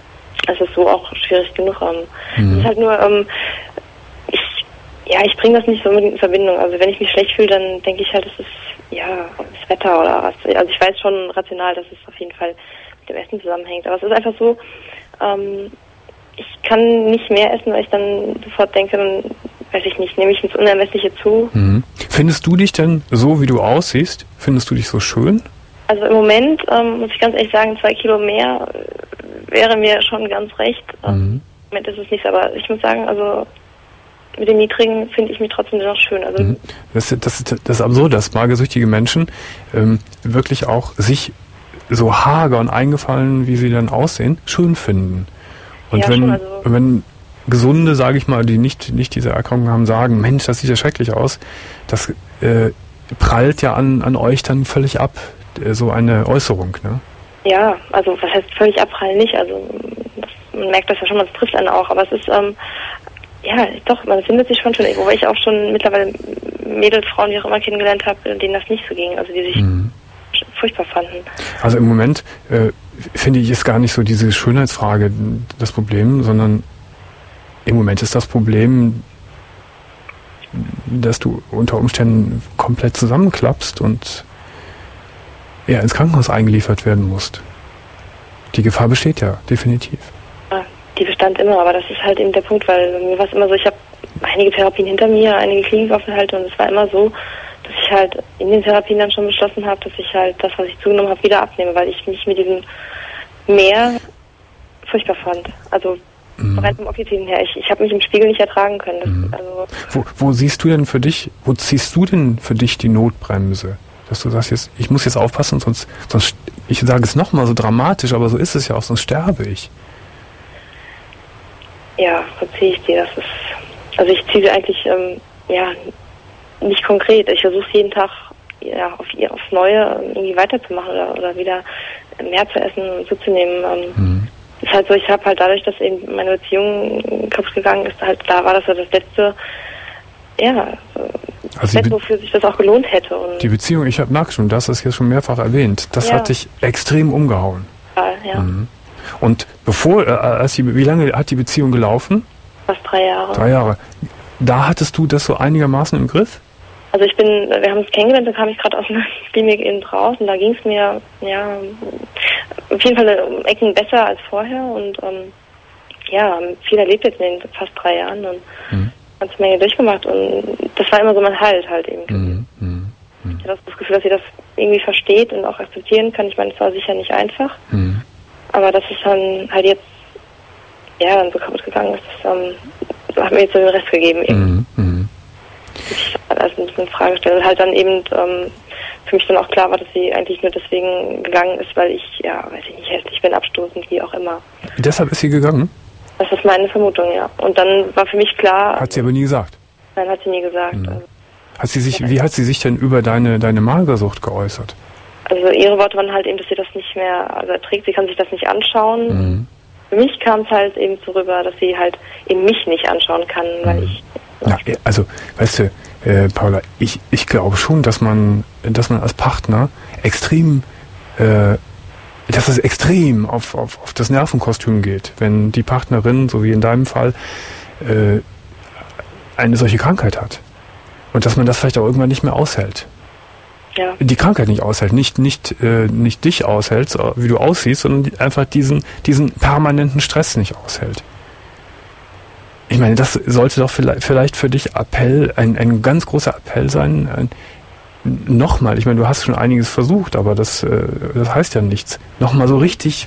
es ist so auch schwierig genug. Ähm, Mhm. Es ist halt nur, ähm, ich, ja, ich bringe das nicht so unbedingt in Verbindung. Also wenn ich mich schlecht fühle, dann denke ich halt, es ist, ja, das Wetter oder was. Also ich weiß schon rational, dass es auf jeden Fall mit dem Essen zusammenhängt. Aber es ist einfach so, ähm, ich kann nicht mehr essen, weil ich dann sofort denke, dann weiß ich nicht, nehme ich ins Unermessliche zu. Mhm. Findest du dich denn so, wie du aussiehst? Findest du dich so schön? Also im Moment, ähm, muss ich ganz ehrlich sagen, zwei Kilo mehr äh, wäre mir schon ganz recht. Ähm, Mhm. Im Moment ist es nicht, aber ich muss sagen, also mit den niedrigen finde ich mich trotzdem noch schön. Also Mhm. Das, ist- das, ist- das ist absurd, dass magersüchtige Menschen ähm, wirklich auch sich so hager und eingefallen, wie sie dann aussehen, schön finden. Und Ja, wenn, schon, also- wenn Gesunde, sage ich mal, die nicht, nicht diese Erkrankung haben, sagen, Mensch, das sieht ja schrecklich aus, das äh, prallt ja an, an euch dann völlig ab, äh, so eine Äußerung, ne? ja, also was heißt völlig abprallen nicht, also das, man merkt das ja schon, das trifft einen auch, aber es ist, ähm, ja, doch, man findet sich schon schön, wobei ich auch schon mittlerweile Mädels, Frauen, wie auch immer kennengelernt habe, denen das nicht so ging, also die sich Mhm. furchtbar fanden. Also im Moment äh, finde ich, ist gar nicht so diese Schönheitsfrage das Problem, sondern im Moment ist das Problem, dass du unter Umständen komplett zusammenklappst und ja, ins Krankenhaus eingeliefert werden musst. Die Gefahr besteht ja, definitiv. Ja, die bestand immer, aber das ist halt eben der Punkt, weil bei mir war es immer so, ich habe einige Therapien hinter mir, einige Klinikaufenthalte und es war immer so, dass ich halt in den Therapien dann schon beschlossen habe, dass ich halt das, was ich zugenommen habe, wieder abnehme, weil ich mich mit diesem Meer furchtbar fand. Also Mhm. rein vom Objektiven her. Ich, ich habe mich im Spiegel nicht ertragen können. Das, Mhm. also, Wo, wo siehst du denn für dich, wo ziehst du denn für dich die Notbremse? Dass du sagst jetzt, ich muss jetzt aufpassen, sonst, sonst ich sage es nochmal so dramatisch, aber so ist es ja auch, sonst sterbe ich. ja, so ziehe ich die. Das ist, also ich ziehe sie eigentlich, ähm, ja, nicht konkret. Ich versuche jeden Tag ja, auf ihr, aufs Neue irgendwie weiterzumachen oder, oder wieder mehr zu essen und zuzunehmen. Ähm, Mhm. ist halt so, ich habe halt dadurch, dass eben meine Beziehung kaputt gegangen ist, halt da war das so das letzte, ja, so also Bett, wofür sich das auch gelohnt hätte. Und die Beziehung, ich habe schon, das ist jetzt schon mehrfach erwähnt, das ja. hat dich extrem umgehauen. Ja. Mhm. Und bevor, äh, als die, wie lange hat die Beziehung gelaufen? Fast drei Jahre. Drei Jahre. Da hattest du das so einigermaßen im Griff? Also ich bin, wir haben uns kennengelernt, da kam ich gerade aus einer Klinik eben raus und da ging es mir, ja, auf jeden Fall um Ecken besser als vorher und ähm, ja, viel erlebt jetzt in den fast drei Jahren und mhm. eine ganze Menge durchgemacht und das war immer so mein Halt halt eben. Mhm. Mhm. Ich hatte das Gefühl, dass sie das irgendwie versteht und auch akzeptieren kann. Ich meine, es war sicher nicht einfach, mhm. aber das ist dann halt jetzt, ja, dann so kaputt gegangen ist, das ähm, hat mir jetzt so den Rest gegeben eben. Mhm. Ich also ein bisschen in Frage stelle. Halt dann eben ähm, für mich dann auch klar war, dass sie eigentlich nur deswegen gegangen ist, weil ich, ja, weiß ich nicht, hässlich bin, abstoßend, wie auch immer. Deshalb ist sie gegangen? Das ist meine Vermutung, ja. Und dann war für mich klar... Hat sie aber nie gesagt? Nein, hat sie nie gesagt. Mhm. Also, hat sie sich, wie hat sie sich denn über deine, deine Magersucht geäußert? Also ihre Worte waren halt eben, dass sie das nicht mehr also erträgt, sie kann sich das nicht anschauen. Mhm. Für mich kam es halt eben so rüber, dass sie halt eben mich nicht anschauen kann, weil mhm. ich... Ja, also, weißt du, äh, Paula, ich, ich glaube schon, dass man, dass man als Partner extrem, äh, dass es extrem auf, auf, auf das Nervenkostüm geht, wenn die Partnerin, so wie in deinem Fall, äh, eine solche Krankheit hat. Und dass man das vielleicht auch irgendwann nicht mehr aushält. Ja. Die Krankheit nicht aushält, nicht, nicht, äh, nicht dich aushält, wie du aussiehst, sondern einfach diesen, diesen permanenten Stress nicht aushält. Ich meine, das sollte doch vielleicht für dich Appell, ein, ein ganz großer Appell sein. Ein, nochmal, ich meine, du hast schon einiges versucht, aber das, das heißt ja nichts. Nochmal so richtig,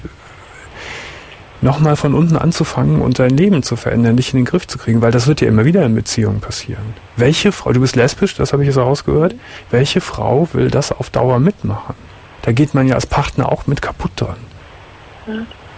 nochmal von unten anzufangen und dein Leben zu verändern, dich in den Griff zu kriegen, weil das wird ja immer wieder in Beziehungen passieren. Welche Frau, du bist lesbisch, das habe ich jetzt auch rausgehört, welche Frau will das auf Dauer mitmachen? Da geht man ja als Partner auch mit kaputt dran. Ja.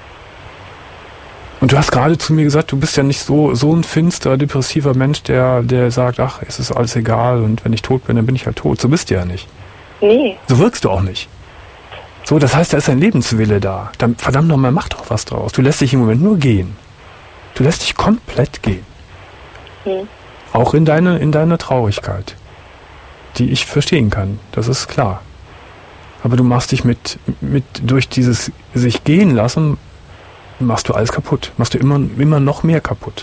Und du hast gerade zu mir gesagt, du bist ja nicht so so ein finster, depressiver Mensch, der der sagt, ach, es ist alles egal und wenn ich tot bin, dann bin ich halt tot. So bist du ja nicht. Nee. So wirkst du auch nicht. So, das heißt, da ist ein Lebenswille da. Dann, verdammt nochmal, mach doch was draus. Du lässt dich im Moment nur gehen. Du lässt dich komplett gehen. Mhm. Auch in deine, in deiner Traurigkeit. Die ich verstehen kann. Das ist klar. Aber du machst dich mit, mit, durch dieses sich gehen lassen, machst du alles kaputt. Machst du immer, immer noch mehr kaputt.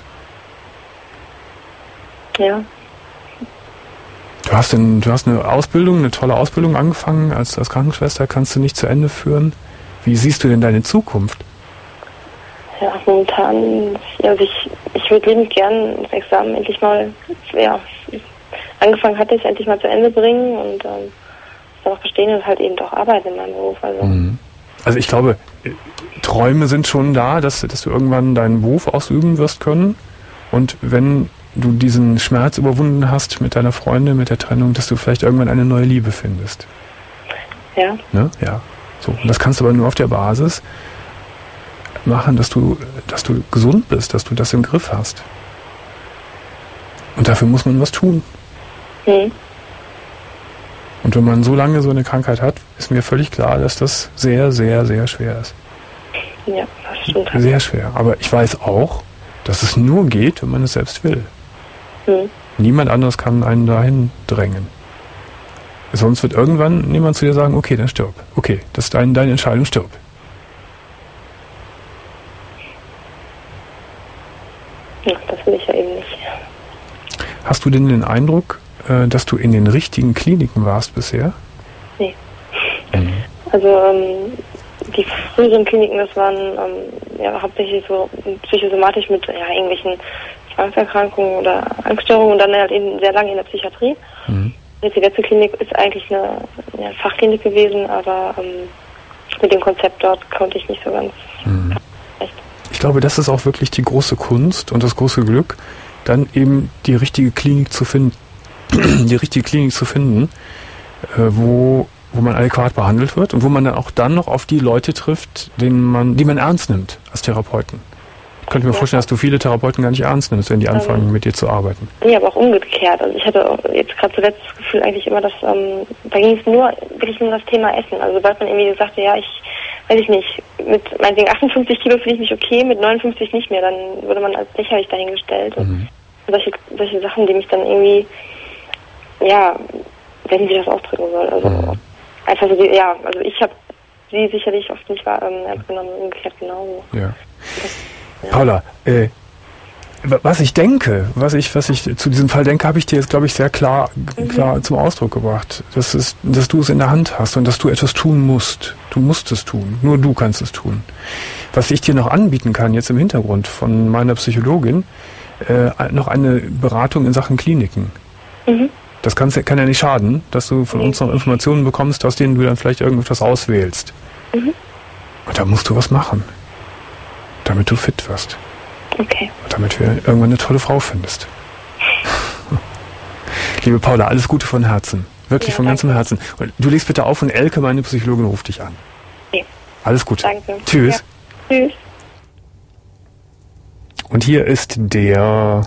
Ja. Du hast, ein, du hast eine Ausbildung, eine tolle Ausbildung angefangen als, als Krankenschwester. Kannst du nicht zu Ende führen? Wie siehst du denn deine Zukunft? Ja, momentan, also ich, ich würde liebend gern das Examen endlich mal, ja, angefangen hatte ich endlich mal zu Ende bringen und ähm, dann auch verstehen und halt eben auch arbeiten in meinem Beruf. Also, mhm. also ich glaube, Träume sind schon da, dass, dass du irgendwann deinen Beruf ausüben wirst können. Und wenn du diesen Schmerz überwunden hast mit deiner Freundin, mit der Trennung, dass du vielleicht irgendwann eine neue Liebe findest. Ja. Ne? Ja. So. Und das kannst du aber nur auf der Basis machen, dass du, dass du gesund bist, dass du das im Griff hast. Und dafür muss man was tun. Mhm. Und wenn man so lange so eine Krankheit hat, ist mir völlig klar, dass das sehr, sehr, sehr schwer ist. Ja, das stimmt. Sehr schwer. Aber ich weiß auch, dass es nur geht, wenn man es selbst will. Mhm. Niemand anderes kann einen dahin drängen. Sonst wird irgendwann niemand zu dir sagen, okay, dann stirb. Okay, das ist dein, deine Entscheidung, stirb. Ja, das will ich ja eben nicht. Hast du denn den Eindruck, dass du in den richtigen Kliniken warst bisher? Nee. Mhm. Also ähm, die früheren Kliniken, das waren ähm, ja hauptsächlich so psychosomatisch mit ja, irgendwelchen Zwangserkrankungen oder Angststörungen und dann halt eben sehr lange in der Psychiatrie. Mhm. Jetzt die letzte Klinik ist eigentlich eine ja, Fachklinik gewesen, aber ähm, mit dem Konzept dort konnte ich nicht so ganz mhm. recht. Ich glaube, das ist auch wirklich die große Kunst und das große Glück, dann eben die richtige Klinik zu finden. die richtige Klinik zu finden, äh, wo, wo man adäquat behandelt wird und wo man dann auch dann noch auf die Leute trifft, denen man, die man ernst nimmt als Therapeuten. Ich könnte mir ja. vorstellen, dass du viele Therapeuten gar nicht ernst nimmst, wenn die anfangen, ähm, mit dir zu arbeiten. Nee, aber auch umgekehrt. Also ich hatte auch jetzt gerade zuletzt das Gefühl eigentlich immer, dass ähm, da ging es nur wirklich nur um das Thema Essen. Also sobald man irgendwie sagte, ja, ich weiß ich nicht, mit meinetwegen achtundfünfzig Kilo finde ich mich okay, mit neunundfünfzig nicht mehr, dann wurde man als lächerlich dahingestellt. Mhm. Und solche, solche Sachen, die mich dann irgendwie ja, wenn sie das ausdrücken soll. Also mhm. einfach so, die, ja, also ich habe sie sicherlich oft nicht wahr, ähm, ernst genommen, umgekehrt genauso. Ja. Das, ja. Paula, äh, was ich denke, was ich, was ich zu diesem Fall denke, habe ich dir jetzt, glaube ich, sehr klar, mhm. klar zum Ausdruck gebracht. Das ist, dass du es in der Hand hast und dass du etwas tun musst. Du musst es tun. Nur du kannst es tun. Was ich dir noch anbieten kann, jetzt im Hintergrund von meiner Psychologin, äh, noch eine Beratung in Sachen Kliniken. Mhm. Das kann, kann ja nicht schaden, dass du von uns noch Informationen bekommst, aus denen du dann vielleicht irgendetwas auswählst. Mhm. Und da musst du was machen, damit du fit wirst. Okay. Und damit du irgendwann eine tolle Frau findest. Liebe Paula, alles Gute von Herzen. Wirklich ja, von ganzem Herzen. Und du legst bitte auf und Elke, meine Psychologin, ruft dich an. Okay. Alles Gute. Danke. Tschüss. Ja. Tschüss. Und hier ist der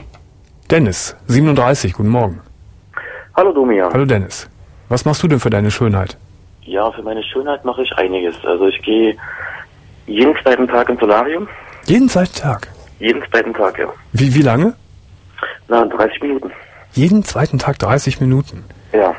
Dennis, siebenunddreißig. Guten Morgen. Hallo Domian. Hallo Dennis. Was machst du denn für deine Schönheit? Ja, für meine Schönheit mache ich einiges. Also ich gehe jeden zweiten Tag ins Solarium. Jeden zweiten Tag? Jeden zweiten Tag, ja. Wie, wie lange? Na, dreißig Minuten. Jeden zweiten Tag dreißig Minuten? Ja.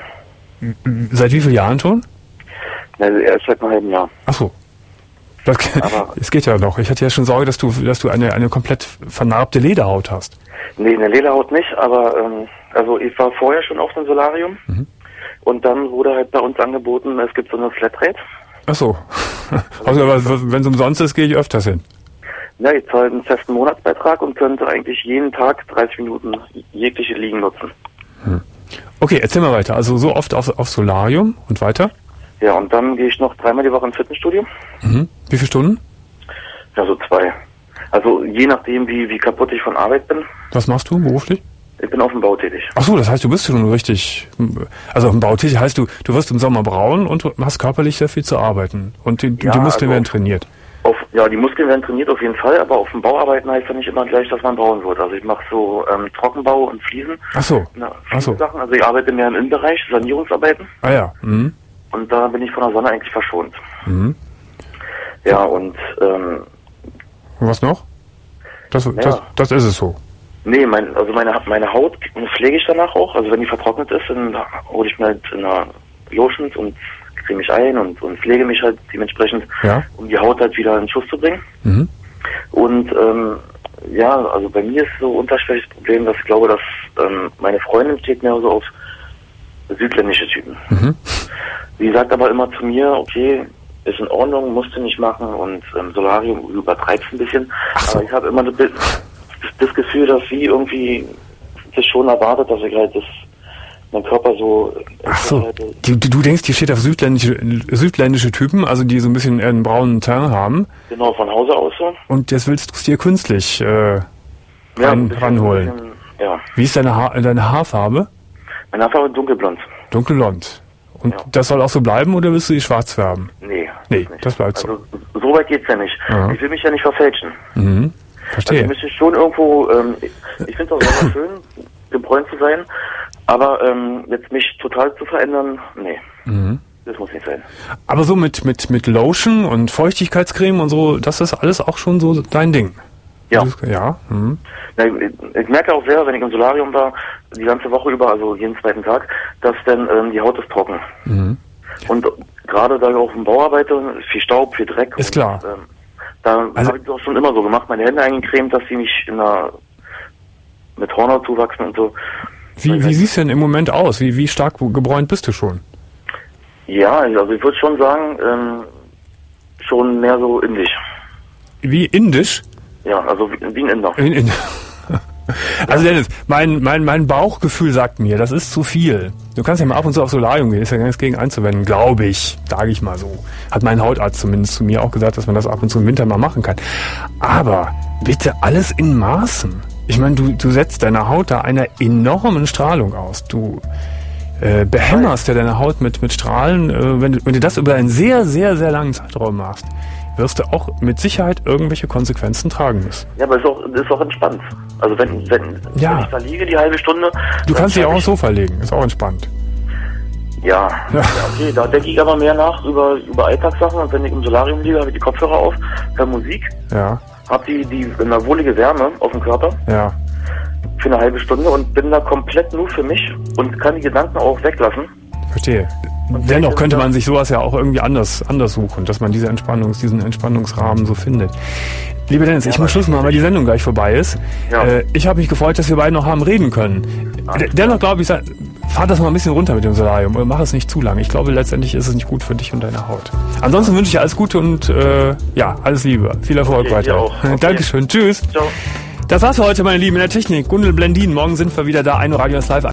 Seit wie vielen Jahren schon? Na, erst seit einem halben Jahr. Ach so. Das, Aber es geht ja noch. Ich hatte ja schon Sorge, dass du, dass du eine, eine komplett vernarbte Lederhaut hast. Nee, eine Lederhaut nicht, aber ähm, also ich war vorher schon auf dem Solarium mhm. und dann wurde halt bei uns angeboten, es gibt so eine Flatrate. Ach so. Also wenn es umsonst ist, gehe ich öfters hin. Ja, ich zahle einen festen Monatsbeitrag und könnte eigentlich jeden Tag dreißig Minuten jegliche Liegen nutzen. Hm. Okay, erzähl mal weiter. Also so oft auf, auf Solarium und weiter? Ja, und dann gehe ich noch dreimal die Woche ins Fitnessstudio. Mhm. Wie viele Stunden? Ja, so zwei. Also je nachdem, wie, wie kaputt ich von Arbeit bin. Was machst du beruflich? Ich bin auf dem Bau tätig. Ach so, das heißt, du bist schon richtig, also auf dem Bau tätig heißt, du, du wirst im Sommer braun und du hast körperlich sehr viel zu arbeiten. Und die, ja, die Muskeln also werden trainiert. Auf, ja, die Muskeln werden trainiert auf jeden Fall, aber auf dem Bau arbeiten heißt ja nicht immer gleich, dass man braun wird. Also ich mache so ähm, Trockenbau und Fliesen. Ach so. Na, Ach so. Sachen. Also ich arbeite mehr im Innenbereich, Sanierungsarbeiten. Ah ja. Mhm. Und da bin ich von der Sonne eigentlich verschont. Mhm. Ja, und ähm, was noch? Das, ja. das, das ist es so. Nee, mein, also meine, meine Haut pflege ich danach auch. Also wenn die vertrocknet ist, dann hole ich mir halt in einer Lotions und creme mich ein und, und pflege mich halt dementsprechend, ja. um die Haut halt wieder in Schuss zu bringen. Mhm. Und ähm, ja, also bei mir ist so unterschwelliges Problem, dass ich glaube, dass ähm, meine Freundin steht mehr so auf südländische Typen. Mhm. Sie sagt aber immer zu mir, okay, ist in Ordnung, musst du nicht machen und ähm, Solarium übertreibst ein bisschen. So. Aber ich habe immer das, das Gefühl, dass sie irgendwie das schon erwartet, dass ich halt das, mein Körper so... Ach so, halt, du, du denkst, die steht auf südländische, südländische Typen, also die so ein bisschen einen braunen Teint haben. Genau, von Hause aus so. Und jetzt willst du es dir künstlich äh, ja, ran, bisschen, ranholen. Bisschen, ja. Wie ist deine, ha- deine Haarfarbe? Meine Haarfarbe ist dunkelblond. Dunkelblond. Und ja. Das soll auch so bleiben oder willst du die schwarz färben? Nee. Nee, das, das bleibt so. Also, so weit geht's ja nicht. Ja. Ich will mich ja nicht verfälschen. Mhm. Verstehe. Also ich möchte schon irgendwo, ähm, ich finde es auch schön, gebräunt zu sein, aber ähm, jetzt mich total zu verändern, nee. Mhm. Das muss nicht sein. Aber so mit, mit, mit Lotion und Feuchtigkeitscreme und so, das ist alles auch schon so dein Ding? Ja. Ja. Mhm. Na, ich, ich merke auch sehr, wenn ich im Solarium war, die ganze Woche über, also jeden zweiten Tag, dass dann ähm, die Haut ist trocken. Mhm. Und gerade da ich auf dem Bau arbeite, viel Staub, viel Dreck. Ist und, klar. Ähm, da also, habe ich das auch schon immer so gemacht, meine Hände eingecremt, dass sie nicht in einer, mit Hornhaut zuwachsen und so. Wie, wie siehst du denn im Moment aus? Wie, wie stark gebräunt bist du schon? Ja, also ich würde schon sagen, ähm, schon mehr so indisch. Wie indisch? Ja, also wie, wie ein Inder. In, in. Also Dennis, mein, mein, mein Bauchgefühl sagt mir, das ist zu viel. Du kannst ja mal ab und zu auf Solarium gehen, ist ja gar nichts gegen einzuwenden, glaube ich, sage ich mal so. Hat mein Hautarzt zumindest zu mir auch gesagt, dass man das ab und zu im Winter mal machen kann. Aber bitte alles in Maßen. Ich meine, du, du setzt deiner Haut da einer enormen Strahlung aus. Du äh, behämmerst ja deine Haut mit, mit Strahlen. Äh, wenn, du, wenn du das über einen sehr, sehr, sehr langen Zeitraum machst, wirst du auch mit Sicherheit irgendwelche Konsequenzen tragen müssen. Ja, aber es ist auch, es ist auch entspannt. Also wenn, wenn, ja. wenn ich da liege, die halbe Stunde... Du kannst dich auch aufs Sofa legen, ist auch entspannt. Ja, ja. ja okay, da denke ich aber mehr nach über, über Alltagssachen. Und wenn ich im Solarium liege, habe ich die Kopfhörer auf, höre Musik, ja. habe die, die eine wohlige Wärme auf dem Körper. Ja. für eine halbe Stunde und bin da komplett nur für mich und kann die Gedanken auch weglassen. Verstehe. Und Dennoch könnte man sich sowas ja auch irgendwie anders, anders suchen, dass man diese Entspannungs, diesen Entspannungsrahmen so findet. Lieber Dennis, ja, ich muss Schluss machen, weil die Sendung gleich vorbei ist. Ja. Äh, ich habe mich gefreut, dass wir beide noch haben reden können. Ja. Dennoch glaube ich, fahr das mal ein bisschen runter mit dem Solarium oder mach es nicht zu lange. Ich glaube, letztendlich ist es nicht gut für dich und deine Haut. Ansonsten wünsche ich dir alles Gute und äh, ja, alles Liebe. Viel Erfolg okay, weiter. Okay. Dankeschön. Tschüss. Ciao. Das war's für heute, meine Lieben, in der Technik. Gundel Blendin. Morgen sind wir wieder da. ein Uhr Radio ist live.